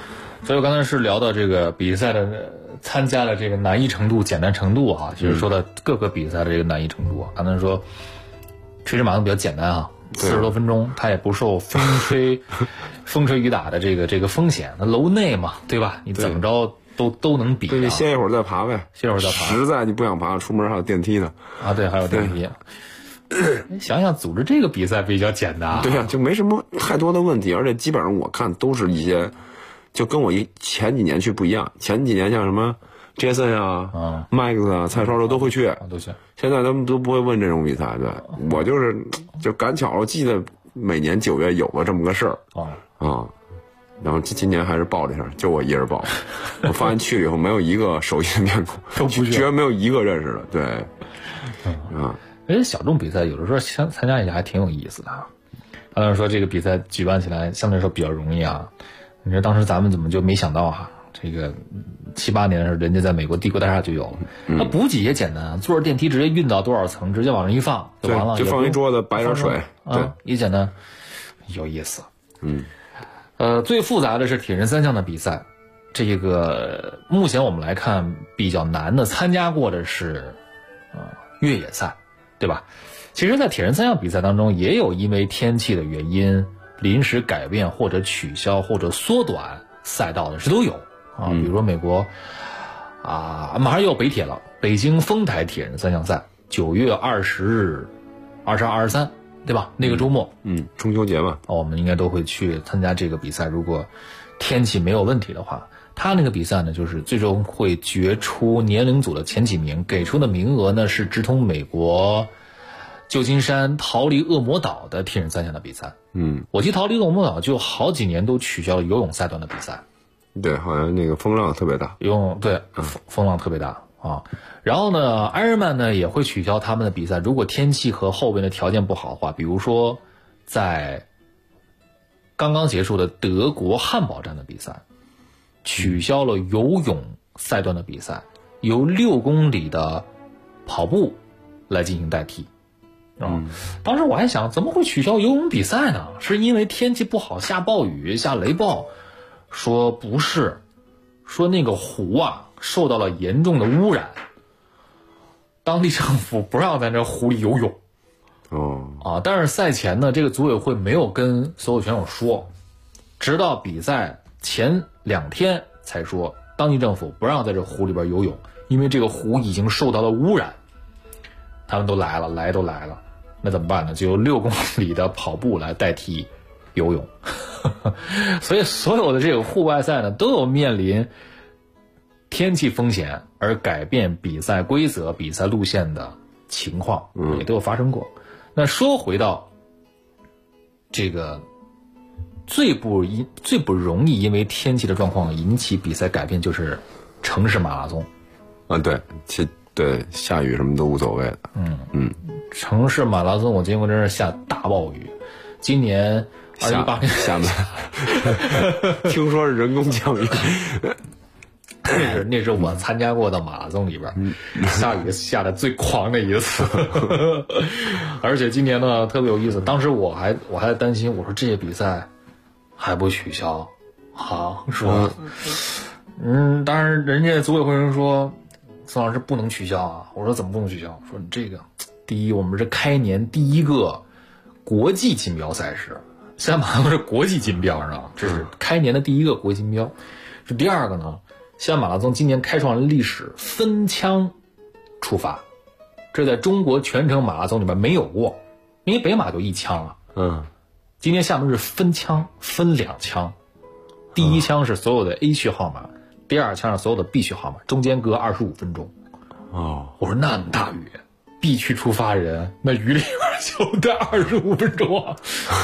[SPEAKER 1] 所以我刚才是聊到这个比赛的参加的这个难易程度、简单程度啊，就是说的各个比赛的这个难易程度啊。刚才说垂直马拉松比较简单啊，40多分钟，它也不受风吹雨打的这个风险，那楼内嘛，对吧？你怎么着都能比。
[SPEAKER 2] 对，你歇一会儿再爬呗，
[SPEAKER 1] 歇会儿再爬。
[SPEAKER 2] 实在你不想爬，出门还有电梯呢。
[SPEAKER 1] 啊，对，还有电梯。想想组织这个比赛比较简单。
[SPEAKER 2] 对呀，就没什么太多的问题，而且基本上我看都是一些，就跟我前几年去不一样。前几年像什么Jason 啊、Max 啊、蔡超都会去，
[SPEAKER 1] 都去。
[SPEAKER 2] 现在他们都不会问这种比赛。对，我就赶巧了，我记得每年9月有过这么个事儿啊。然后今年还是报这事儿，就我一人报。我发现去了以后没有一个熟悉的面孔，
[SPEAKER 1] 都不去，
[SPEAKER 2] 居然没有一个认识的。对，
[SPEAKER 1] 而且小众比赛有的时候参加一下还挺有意思的啊。当然说这个比赛举办起来相对来说比较容易啊。你说当时咱们怎么就没想到啊？这个7、8年的时候，人家在美国帝国大厦就有了。那补给也简单啊，坐着电梯直接运到多少层，直接往上一放就完了，
[SPEAKER 2] 就放一桌子，摆点水，
[SPEAKER 1] 对，也简单，有意思。最复杂的是铁人3项的比赛，这个目前我们来看比较难的，参加过的是越野赛，对吧？其实在铁人3项比赛当中也有因为天气的原因临时改变或者取消或者缩短赛道的，这都有啊。比如说美国马上又有北铁了，北京丰台铁人3项赛9月20日、22、23，对吧？那个周末，
[SPEAKER 2] 中秋节嘛，
[SPEAKER 1] 我们应该都会去参加这个比赛。如果天气没有问题的话，他那个比赛呢，就是最终会决出年龄组的前几名，给出的名额呢是直通美国旧金山逃离恶魔岛的铁人3项的比赛。我记得逃离恶魔岛就好几年都取消了游泳赛段的比赛。
[SPEAKER 2] 对，好像那个风浪特别大。
[SPEAKER 1] 游泳对，风浪特别大啊。然后呢 Ironman 呢也会取消他们的比赛，如果天气和后边的条件不好的话，比如说在刚刚结束的德国汉堡站的比赛取消了游泳赛段的比赛，由6公里的跑步来进行代替。当时我还想怎么会取消游泳比赛呢？是因为天气不好，下暴雨下雷暴？说不是，说那个湖受到了严重的污染，当地政府不让在那湖里游泳。但是赛前呢，这个组委会没有跟所有选手说，直到比赛前2天才说当地政府不让在这湖里边游泳，因为这个湖已经受到了污染。他们都来了，那怎么办呢？就由6公里的跑步来代替游泳。所以所有的这个户外赛呢，都有面临天气风险而改变比赛规则、比赛路线的情况，也都有发生过。那说回到这个最不容易因为天气的状况引起比赛改变，就是城市马拉松。
[SPEAKER 2] 对，下雨什么都无所谓的。
[SPEAKER 1] 城市马拉松我见过真是下大暴雨，今年2018年
[SPEAKER 2] 厦门听说是人工降雨。
[SPEAKER 1] 那是我参加过的马拉松里边下雨下的最狂的一次。而且今年呢特别有意思，当时我还担心，我说这些比赛还不取消说当然人家组委会人说宋老师不能取消啊。我说怎么不能取消？说你这个第一，我们是开年第一个国际锦标赛事，现在马拉松是国际锦标，是吧？这是开年的第一个国际锦标。是第二个呢，西安马拉松今年开创了历史，分枪出发，这在中国全程马拉松里面没有过，因为北马就1枪今年厦门是分枪，分2枪，第一枪是所有的 A 序号码，第二枪是所有的 B 序号码，中间隔25分钟。我说那么大雨，B 区出发人那雨里边就待25分钟啊。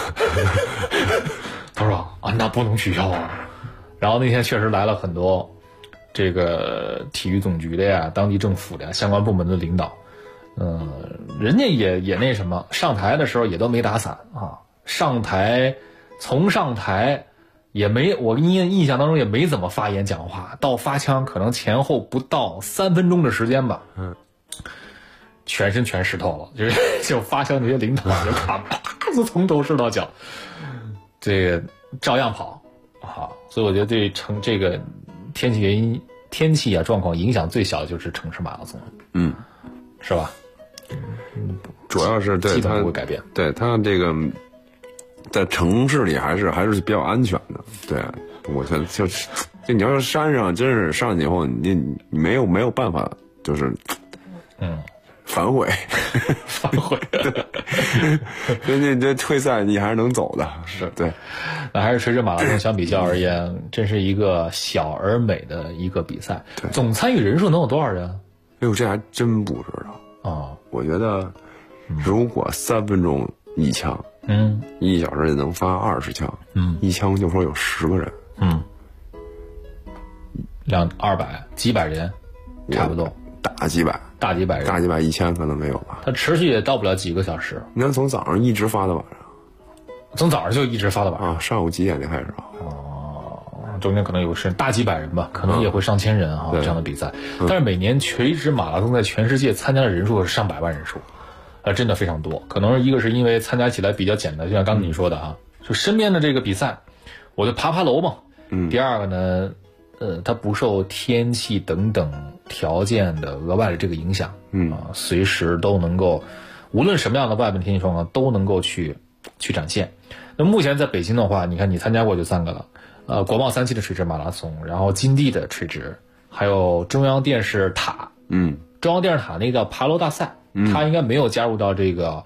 [SPEAKER 1] 他说那不能取消啊。然后那天确实来了很多这个体育总局的呀、当地政府的呀、相关部门的领导，人家也那什么，上台的时候也都没打伞从上台也没，我印象当中也没怎么发言讲话，到发枪可能前后不到3分钟的时间吧，全身全湿透了，就发枪那些领导就啪从头湿到脚，这个照样跑好，所以我觉得对这个天气状况影响最小的就是城市马拉松，是吧？
[SPEAKER 2] 主要是对它
[SPEAKER 1] 不会改变，
[SPEAKER 2] 对它这个在城市里还是比较安全的。对，我觉得就你要是山上，真是上去以后你没有办法，就是反悔，对，你这退赛你还是能走的，
[SPEAKER 1] 是
[SPEAKER 2] 对。
[SPEAKER 1] 那还是垂直马拉松相比较而言，真是一个小而美的一个比赛。总参与人数能有多少人？
[SPEAKER 2] 哎呦，这还真不知道啊。我觉得如果3分钟一枪，1小时能发20枪，一枪就说有10个人
[SPEAKER 1] ，200几百人，差不多，
[SPEAKER 2] 大几百人，1000可能没有吧。
[SPEAKER 1] 它持续也到不了几个小时。
[SPEAKER 2] 你看从早上一直发到晚上，
[SPEAKER 1] 从早上就一直发到晚上，
[SPEAKER 2] 上午几点就开始啊？
[SPEAKER 1] 中间可能有是大几百人吧，可能也会上千人啊，这样的比赛。但是每年垂直马拉松在全世界参加的人数是上百万人数，真的非常多。可能一个是因为参加起来比较简单，就像刚才你说的啊，就身边的这个比赛，我就爬楼嘛。第二个呢，它不受天气等等条件的额外的这个影响，随时都能够，无论什么样的外部天气状况都能够去展现。那目前在北京的话，你看你参加过就3个了。国贸3期的垂直马拉松，然后金地的垂直，还有中央电视塔，中央电视塔那个叫爬楼大赛，它应该没有加入到这个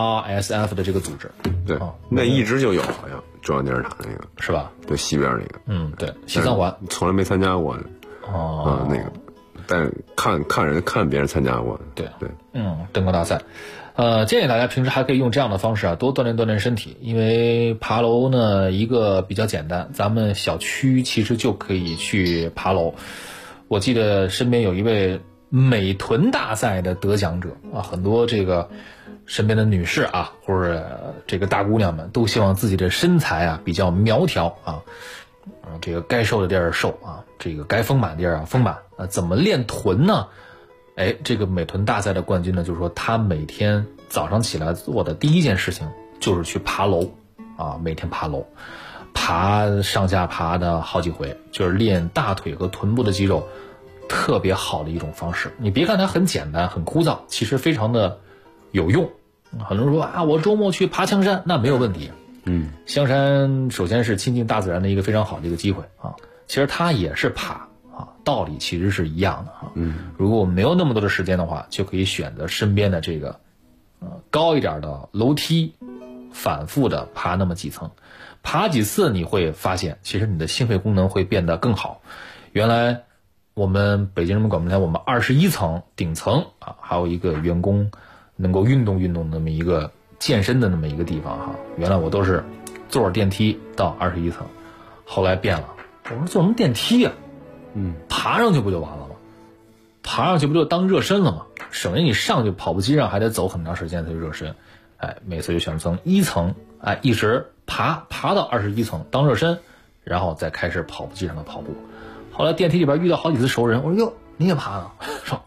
[SPEAKER 1] RSF 的这个组织。
[SPEAKER 2] 对，那一直就有，好像中央电视塔那个
[SPEAKER 1] 是吧？
[SPEAKER 2] 对，西边那个，
[SPEAKER 1] 对，西三环
[SPEAKER 2] 从来没参加过那个，但看别人参加过，
[SPEAKER 1] 对，登高大赛。建议大家平时还可以用这样的方式多锻炼身体，因为爬楼呢一个比较简单，咱们小区其实就可以去爬楼。我记得身边有一位美臀大赛的得奖者很多这个身边的女士或者这个大姑娘们都希望自己的身材比较苗条这个该瘦的地儿瘦这个该丰满的地儿丰满怎么练臀呢？这个美臀大赛的冠军呢，就是说他每天早上起来做的第一件事情就是去爬楼每天爬楼，上下爬的好几回，就是练大腿和臀部的肌肉，特别好的一种方式。你别看它很简单很枯燥，其实非常的有用。很多人说我周末去爬香山，那没有问题。香山首先是亲近大自然的一个非常好的一个机会其实它也是爬道理其实是一样的如果我们没有那么多的时间的话，就可以选择身边的这个高一点的楼梯，反复的爬那么几层，爬几次你会发现其实你的心肺功能会变得更好。原来我们北京人民广播电台我们21层顶层还有一个员工能够运动那么一个健身的那么一个地方原来我都是坐着电梯到21层，后来变了，我说坐什么电梯爬上去不就完了吗？爬上去不就当热身了吗？省得你上去跑步机上还得走很长时间才热身。每次就选从1层一直爬到21层当热身，然后再开始跑步机上的跑步。后来电梯里边遇到好几次熟人，我说哟你也爬呢？说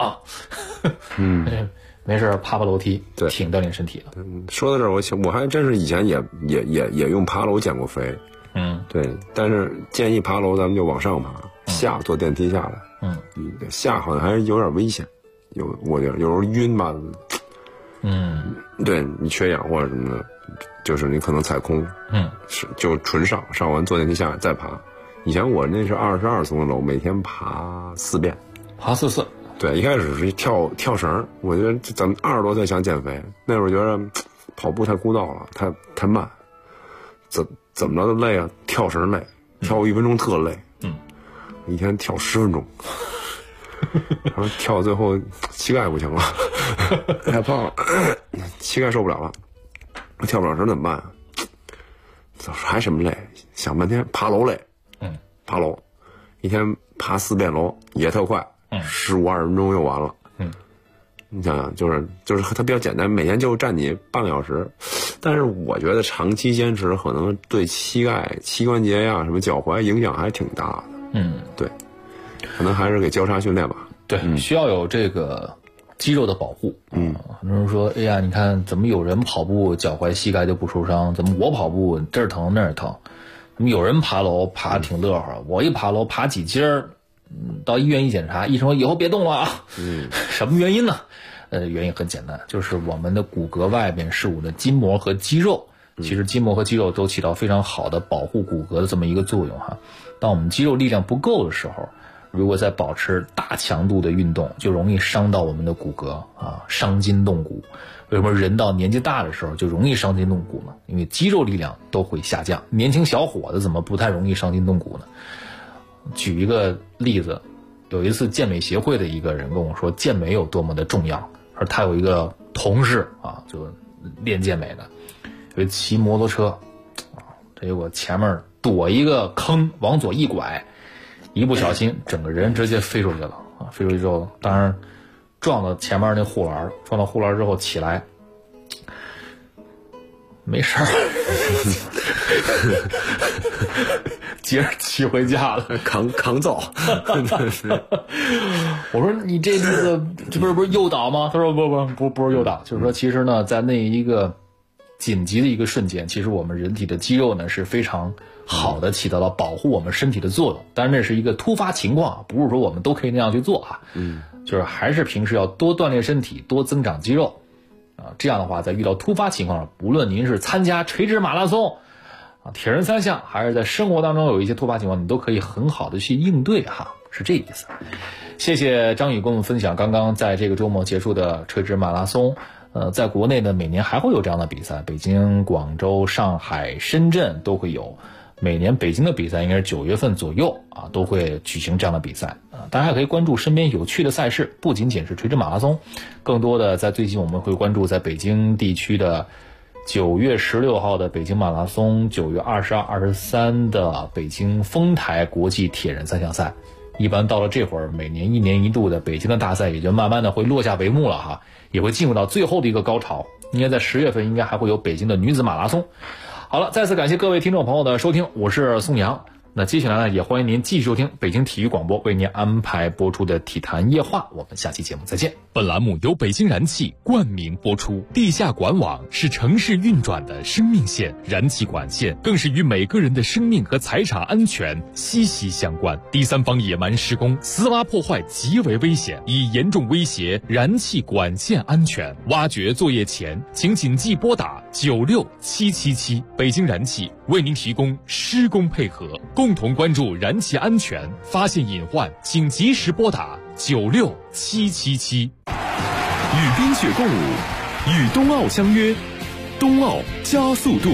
[SPEAKER 1] 没事爬楼梯，
[SPEAKER 2] 对，
[SPEAKER 1] 挺锻炼身体的。
[SPEAKER 2] 说到这儿，我还真是以前也用爬楼减过肥。对，但是建议爬楼咱们就往上爬，坐电梯下来。下好像还是有点危险，我有时候晕吧。对你缺氧或者什么的，就是你可能踩空。就纯上完坐电梯下来再爬。以前我那是22层的楼，每天爬4遍，
[SPEAKER 1] 爬4次。
[SPEAKER 2] 对，一开始是跳绳，我觉得咱们20多岁想减肥，那会儿觉得跑步太枯燥了，太慢，怎么着都累跳绳累，跳1分钟特累，一天跳10分钟，然后跳到最后膝盖不行了，太胖了，膝盖受不了了，跳不了绳怎么办？还什么累？想半天爬楼累，爬楼，一天爬4遍楼也特快，15-20分钟又完了。你想想，就是它比较简单，每天就占你半个小时，但是我觉得长期坚持可能对膝盖、膝关节呀、什么脚踝影响还挺大的。对，可能还是给交叉训练吧。
[SPEAKER 1] 对，需要有这个肌肉的保护。很多人说，哎呀，你看怎么有人跑步脚踝、膝盖就不受伤，怎么我跑步这儿疼那儿疼？ 有人爬楼爬挺乐呵，我一爬楼爬几阶儿，到医院一检查，医生说以后别动了啊。什么原因呢？原因很简单，就是我们的骨骼外边是我们的筋膜和肌肉，其实筋膜和肌肉都起到非常好的保护骨骼的这么一个作用哈。当我们肌肉力量不够的时候，如果在保持大强度的运动，就容易伤到我们的骨骼啊，伤筋动骨。为什么人到年纪大的时候就容易伤筋动骨呢？因为肌肉力量都会下降。年轻小伙子怎么不太容易伤筋动骨呢？举一个例子，有一次健美协会的一个人跟我说健美有多么的重要，而他有一个同事啊，就练健美的，就骑摩托车啊，结果前面躲一个坑，往左一拐，一不小心整个人直接飞出去了啊！飞出去之后，当然撞到前面那护栏，撞到护栏之后起来没事儿，接着骑回家了，
[SPEAKER 2] 扛揍。
[SPEAKER 1] 我说你这例子这不是诱导吗？他说不是诱导，就是说其实呢，在那一个紧急的一个瞬间，其实我们人体的肌肉呢是非常好的，起到了保护我们身体的作用。当然那是一个突发情况，不是说我们都可以那样去做啊。就是还是平时要多锻炼身体，多增长肌肉啊。这样的话，在遇到突发情况上，不论您是参加垂直马拉松啊、铁人三项，还是在生活当中有一些突发情况，你都可以很好的去应对哈，是这意思。谢谢张宇跟我们分享刚刚在这个周末结束的垂直马拉松。在国内呢，每年还会有这样的比赛，北京、广州、上海、深圳都会有。每年北京的比赛应该是9月份左右啊，都会举行这样的比赛啊。大家也可以关注身边有趣的赛事，不仅仅是垂直马拉松，更多的在最近我们会关注在北京地区的9月16号的北京马拉松，9月22、23的北京丰台国际铁人三项赛。一般到了这会儿，每年一年一度的北京的大赛也就慢慢的会落下帷幕了哈，也会进入到最后的一个高潮。应该在10月份应该还会有北京的女子马拉松。好了，再次感谢各位听众朋友的收听，我是宋阳。那接下来呢，也欢迎您继续收听北京体育广播为您安排播出的体坛夜话，我们下期节目再见。
[SPEAKER 4] 本栏目由北京燃气冠名播出。地下管网是城市运转的生命线，燃气管线更是与每个人的生命和财产安全息息相关。第三方野蛮施工、私挖破坏极为危险，已严重威胁燃气管线安全。挖掘作业前，请谨记拨打96777。北京燃气为您提供施工配合，共同关注燃气安全，发现隐患请及时拨打96777。
[SPEAKER 13] 与冰雪共舞，与冬奥相约，冬奥加速度。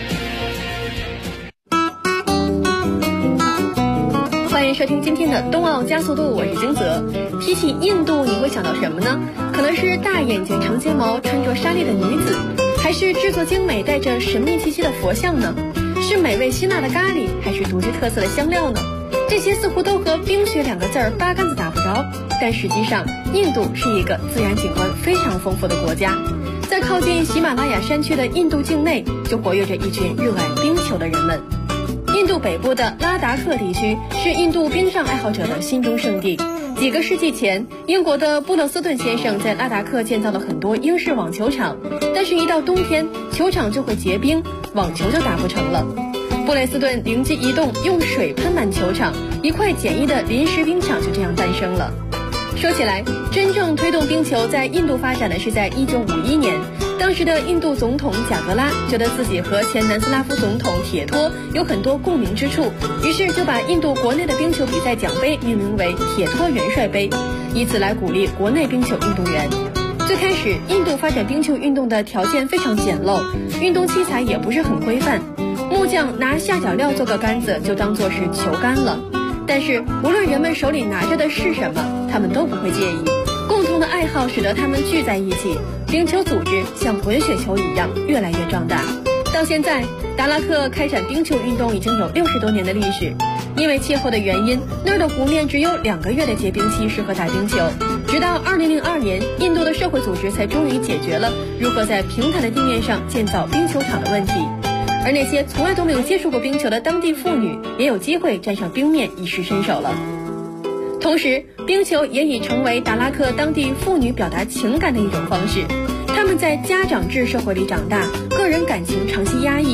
[SPEAKER 6] 欢迎收听今天的冬奥加速度，我是金泽。提起印度，你会想到什么呢？可能是大眼睛、长睫毛、穿着纱丽的女子，还是制作精美、带着神秘气息的佛像呢？是美味辛辣的咖喱，还是独具特色的香料呢？这些似乎都和冰雪2个字八竿子打不着，但实际上，印度是一个自然景观非常丰富的国家。在靠近喜马拉雅山区的印度境内，就活跃着一群热爱冰球的人们。印度北部的拉达克地区是印度冰上爱好者的心中圣地。几个世纪前，英国的布勒斯顿先生在拉达克建造了很多英式网球场，但是一到冬天，球场就会结冰，网球就打不成了。布雷斯顿灵机一动，用水喷满球场，一块简易的临时冰场就这样诞生了。说起来，真正推动冰球在印度发展的是在1951年，当时的印度总统贾格拉觉得自己和前南斯拉夫总统铁托有很多共鸣之处，于是就把印度国内的冰球比赛奖杯命名为铁托元帅杯，以此来鼓励国内冰球运动员。最开始，印度发展冰球运动的条件非常简陋，运动器材也不是很规范，木匠拿下脚料做个杆子就当作是球杆了。但是无论人们手里拿着的是什么，他们都不会介意。共同的爱好使得他们聚在一起，冰球组织像滚雪球一样越来越壮大。到现在，达拉克开展冰球运动已经有60多年的历史。因为气候的原因，那儿的湖面只有2个月的结冰期适合打冰球。直到2002年，印度的社会组织才终于解决了如何在平坦的地面上建造冰球场的问题。而那些从来都没有接触过冰球的当地妇女也有机会站上冰面一试身手了。同时，冰球也已成为达拉克当地妇女表达情感的一种方式。她们在家长制社会里长大，个人感情长期压抑，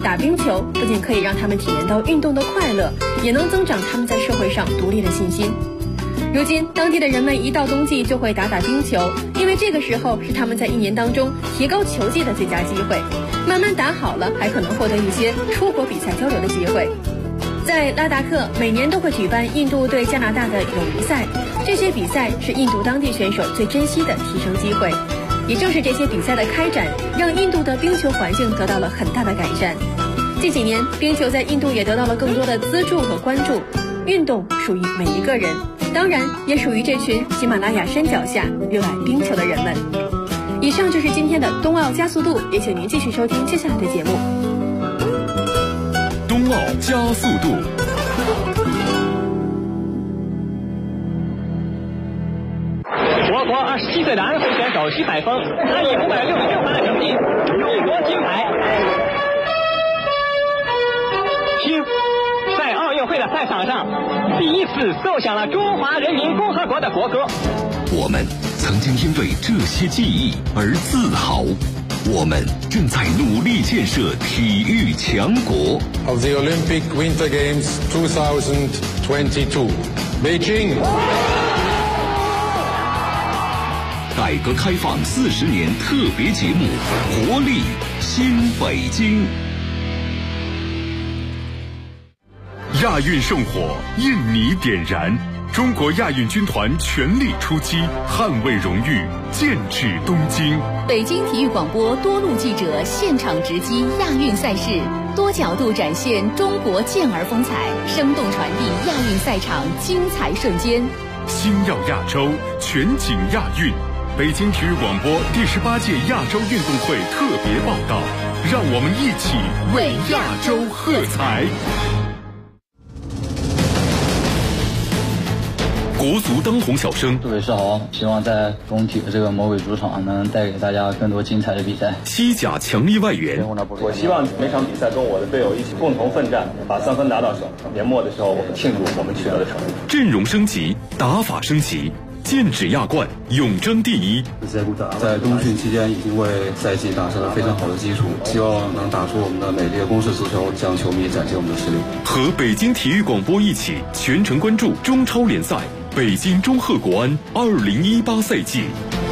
[SPEAKER 6] 打冰球不仅可以让他们体验到运动的快乐，也能增长他们在社会上独立的信心。如今，当地的人们一到冬季就会打冰球，因为这个时候是他们在一年当中提高球技的最佳机会。慢慢打好了，还可能获得一些出国比赛交流的机会。在拉达克，每年都会举办印度对加拿大的友谊赛，这些比赛是印度当地选手最珍惜的提升机会。也正是这些比赛的开展，让印度的冰球环境得到了很大的改善。近几年，冰球在印度也得到了更多的资助和关注。运动属于每一个人，当然也属于这群喜马拉雅山脚下热爱冰球的人们。以上就是今天的冬奥加速度，也请您继续收听接下来的节目。
[SPEAKER 13] 冬奥加速度。
[SPEAKER 17] 我国27岁的安徽选手徐海峰，他以566分的成绩勇夺金牌。听，在奥运会的赛场上，第一次奏响了中华人民共和国的国歌。
[SPEAKER 13] 我们曾经因为这些记忆而自豪，我们正在努力建设体育强国。
[SPEAKER 7] Of the Olympic Winter Games 2022, Beijing.
[SPEAKER 13] 改革开放40年特别节目《活力新北京》。亚运圣火，印尼点燃，中国亚运军团全力出击，捍卫荣誉，剑指东京。
[SPEAKER 8] 北京体育广播多路记者现场直击亚运赛事，多角度展现中国健儿风采，生动传递亚运赛场精彩瞬间。
[SPEAKER 13] 星耀亚洲，全景亚运。北京体育广播第18届亚洲运动会特别报道，让我们一起为亚洲喝彩。国足当红小生，
[SPEAKER 18] 各位是好，希望在工体的这个魔鬼主场能带给大家更多精彩的比赛。
[SPEAKER 13] 西甲强力外援，
[SPEAKER 19] 我希望每场比赛跟我的队友一起共同奋战，把3分拿到手。年末的时候，我们庆祝我们取得的成绩。
[SPEAKER 13] 阵容升级，打法升级，剑指亚冠，永争第一。
[SPEAKER 20] 在冬训期间已经为赛季打下了非常好的基础，希望能打出我们的美丽的攻势足球，向球迷展现我们的实力。
[SPEAKER 13] 和北京体育广播一起全程关注中超联赛北京中赫国安2018赛季。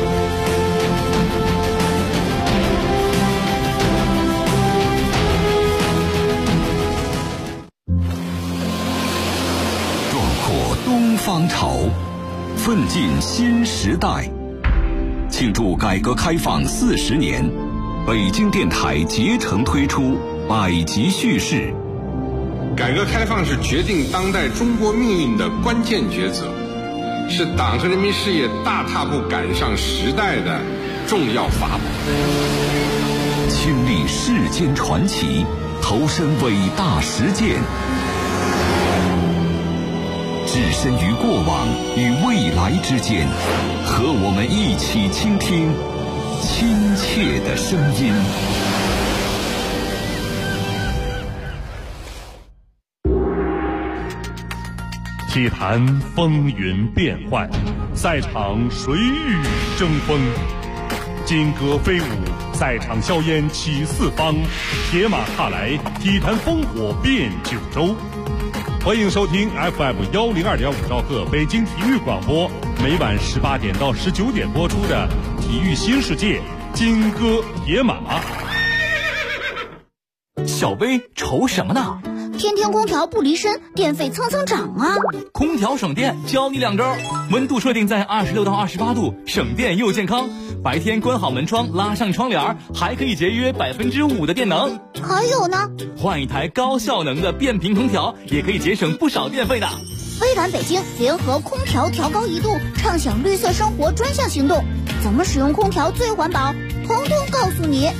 [SPEAKER 13] 壮阔东方潮，奋进新时代。庆祝改革开放40年，北京电台竭诚推出百集叙事。
[SPEAKER 7] 改革开放是决定当代中国命运的关键抉择，是党和人民事业大踏步赶上时代的重要法宝。
[SPEAKER 13] 亲历世间传奇，投身伟大实践，置身于过往与未来之间，和我们一起倾听亲切的声音。
[SPEAKER 3] 体坛风云变幻，赛场谁与争锋？金戈飞舞，赛场硝烟起四方，铁马踏来，体坛烽火遍九州。欢迎收听 FM102.5兆赫北京体育广播，每晚18点到19点播出的《体育新世界》金戈铁马。
[SPEAKER 21] 小薇愁什么呢？
[SPEAKER 22] 天天空调不离身，电费蹭蹭涨啊！
[SPEAKER 21] 空调省电，教你2招：温度设定在26到28度，省电又健康；白天关好门窗，拉上窗帘，还可以节约5%的电能。
[SPEAKER 22] 还有呢，
[SPEAKER 21] 换一台高效能的变频空调，也可以节省不少电费的。
[SPEAKER 22] 微软北京联合空调调高1度，畅享绿色生活专项行动，怎么使用空调最环保，统统告诉你。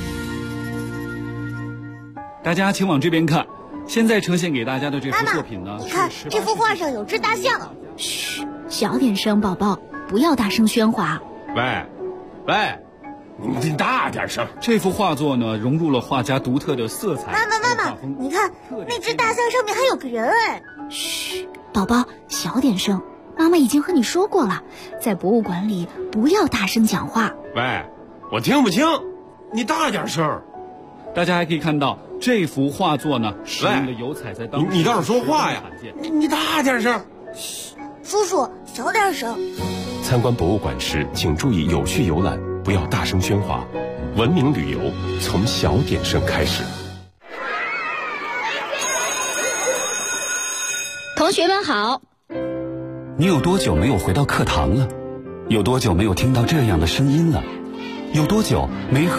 [SPEAKER 23] 大家请往这边看。现在呈现给大家的这幅作品呢，
[SPEAKER 22] 你看这幅画上有只大象。 嘘，小点声，宝宝，不要大声喧哗。
[SPEAKER 23] 喂，你大点声。这幅画作呢，融入了画家独特的色彩。
[SPEAKER 22] 妈妈，你看那只大象上面还有个人哎。嘘，宝宝，小点声。妈妈已经和你说过了，在博物馆里不要大声讲话。
[SPEAKER 23] 喂，我听不清，你大点声。大家还可以看到这幅画作呢，使用的油彩在当时
[SPEAKER 2] 你倒是说话呀！你大点声。
[SPEAKER 22] 叔叔，小点声。
[SPEAKER 5] 参观博物馆时，请注意有序游览，不要大声喧哗。文明旅游从小点声开始。
[SPEAKER 9] 同学们好。
[SPEAKER 13] 你有多久没有回到课堂了？有多久没有听到这样的声音了？有多久没和